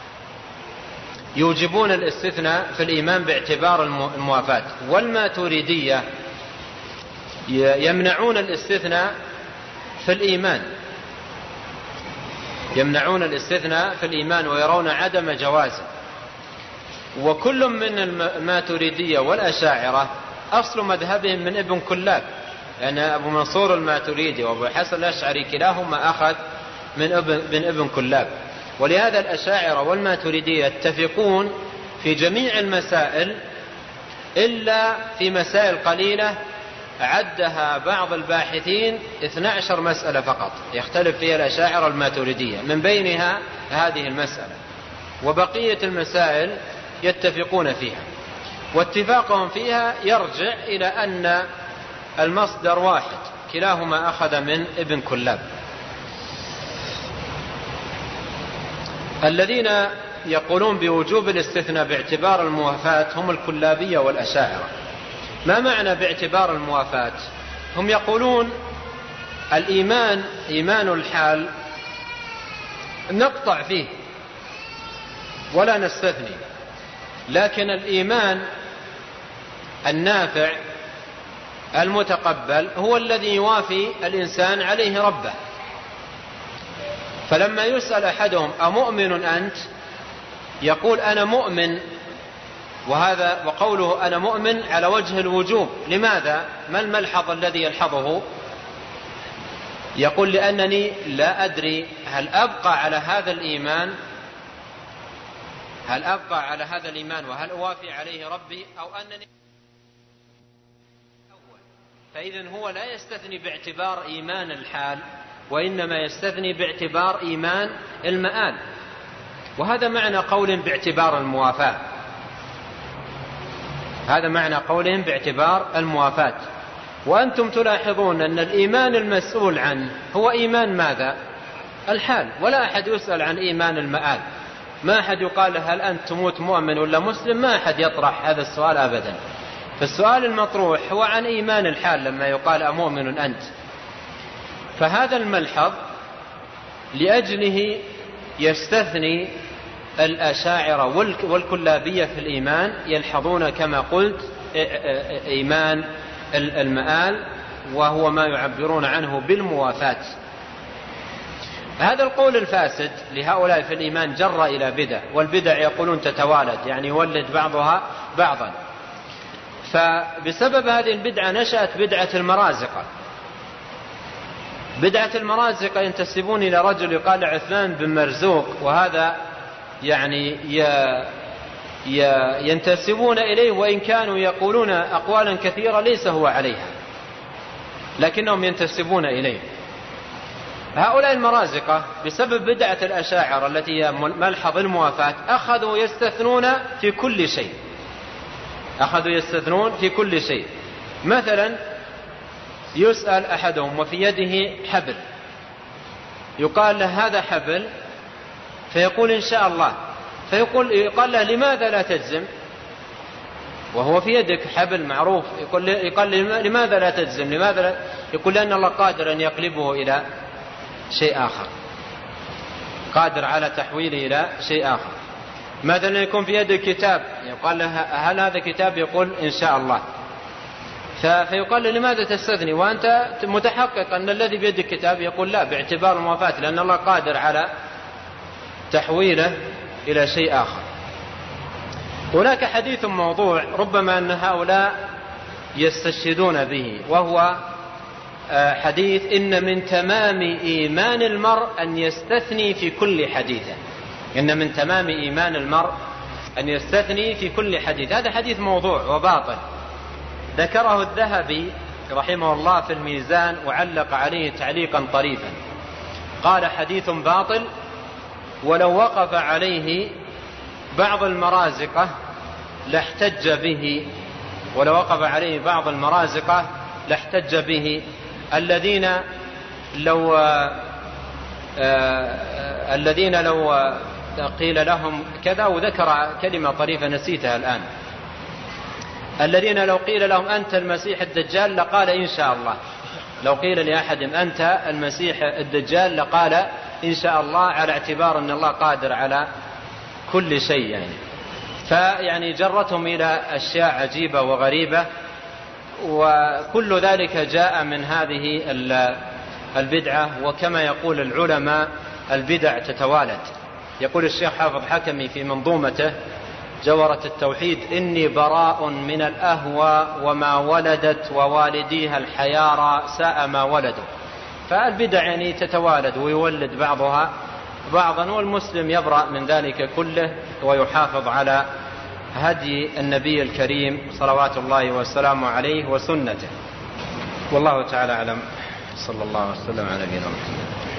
يوجبون الاستثناء في الإيمان باعتبار الموافاة، والماتريدية يمنعون الاستثناء في الإيمان، يمنعون الاستثناء في الإيمان ويرون عدم جوازه. وكل من الماتريدية والأشاعرة أصل مذهبهم من ابن كلاب، لأن أبو منصور الماتريدي وأبو حسن الأشعري كلاهما أخذ من ابن, من ابن كلاب. ولهذا الأشاعرة والماتريدية يتفقون في جميع المسائل إلا في مسائل قليلة عدها بعض الباحثين اثنتا عشرة مسألة فقط يختلف فيها الأشاعرة والماتريدية، من بينها هذه المسألة، وبقية المسائل يتفقون فيها. واتفاقهم فيها يرجع إلى أن المصدر واحد، كلاهما أخذ من ابن كلاب. الذين يقولون بوجوب الاستثناء باعتبار الموافاة هم الكلابية والأشاعرة. ما معنى باعتبار الموافاة؟ هم يقولون الإيمان إيمان الحال نقطع فيه ولا نستثني، لكن الإيمان النافع المتقبل هو الذي يوافي الإنسان عليه ربه. فلما يسأل أحدهم أمؤمن أنت؟ يقول أنا مؤمن، وهذا وقوله أنا مؤمن على وجه الوجوب. لماذا؟ ما الملحظ الذي يلحظه؟ يقول لأنني لا أدري هل أبقى على هذا الإيمان هل أبقى على هذا الإيمان وهل أوافي عليه ربي، أو أنني أول. فإذن هو لا يستثني باعتبار إيمان الحال، وإنما يستثني باعتبار إيمان المآل. وهذا معنى قول باعتبار الموافاة، هذا معنى قولهم باعتبار الموافاة. وأنتم تلاحظون أن الإيمان المسؤول عنه هو إيمان ماذا؟ الحال، ولا أحد يسأل عن إيمان المآل. ما أحد يقال هل أنت تموت مؤمن ولا مسلم، ما أحد يطرح هذا السؤال أبدا. فالسؤال المطروح هو عن إيمان الحال لما يقال أمؤمن أنت. فهذا الملحظ لأجله يستثني الأشاعرة والكلابية في الإيمان يلحظون كما قلت إيمان المآل، وهو ما يعبرون عنه بالموافاة. هذا القول الفاسد لهؤلاء في الإيمان جر إلى بدع، والبدع يقولون تتوالد، يعني يولد بعضها بعضا. فبسبب هذه البدعة نشأت بدعة المرازقة. بدعة المرازقة ينتسبون إلى رجل يقال عثمان بن مرزوق، وهذا يعني ينتسبون إليه وإن كانوا يقولون أقوالا كثيرة ليس هو عليها، لكنهم ينتسبون إليه. هؤلاء المرازقة بسبب بدعة الأشاعرة التي هي ملحظ الموافاة أخذوا يستثنون في كل شيء، أخذوا يستثنون في كل شيء. مثلا يسأل أحدهم وفي يده حبل، يقال له هذا حبل، فيقول إن شاء الله، فيقول يقال له لماذا لا تجزم وهو في يدك حبل معروف؟ يقول, يقال لماذا لا تجزم؟ لماذا لا؟ يقول لأن الله قادر أن يقلبه إلى شيء آخر، قادر على تحويله إلى شيء آخر. مثلا يكون في يدك كتاب، يقال له هل هذا كتاب؟ يقول إن شاء الله. فيقال له لماذا تستثني وأنت متحقق أن الذي بيدك كتاب؟ يقول لا، باعتبار الموافاة، لأن الله قادر على تحويله إلى شيء آخر. هناك حديث موضوع ربما أن هؤلاء يستشهدون به، وهو حديث إن من تمام إيمان المرء أن يستثني في كل حديث. إن من تمام إيمان المرء أن يستثني في كل حديث. هذا حديث موضوع وباطل، ذكره الذهبي رحمه الله في الميزان وعلق عليه تعليقا طريفا. قال حديث باطل ولو وقف عليه بعض المرازقة لاحتج به، ولو وقف عليه بعض المرازقة لاحتج به الذين لو آه الذين لو قيل لهم كذا، وذكر كلمة طريفة نسيتها الآن، الذين لو قيل لهم أنت المسيح الدجال لقال إن شاء الله. لو قيل لأحد أنت المسيح الدجال لقال إن شاء الله، على اعتبار أن الله قادر على كل شيء يعني. فيعني جرتهم إلى أشياء عجيبة وغريبة، وكل ذلك جاء من هذه البدعة. وكما يقول العلماء البدع تتوالد. يقول الشيخ حافظ حكمي في منظومته جورة التوحيد: إني براء من الأهوى وما ولدت ووالديها الحيارى ساء ما ولدوا. فالبدع يعني تتوالد ويولد بعضها بعضا، والمسلم يبرأ من ذلك كله ويحافظ على هدي النبي الكريم صلوات الله وسلامه عليه وسنته. والله تعالى أعلم. صلى الله وسلم على نبينا محمد.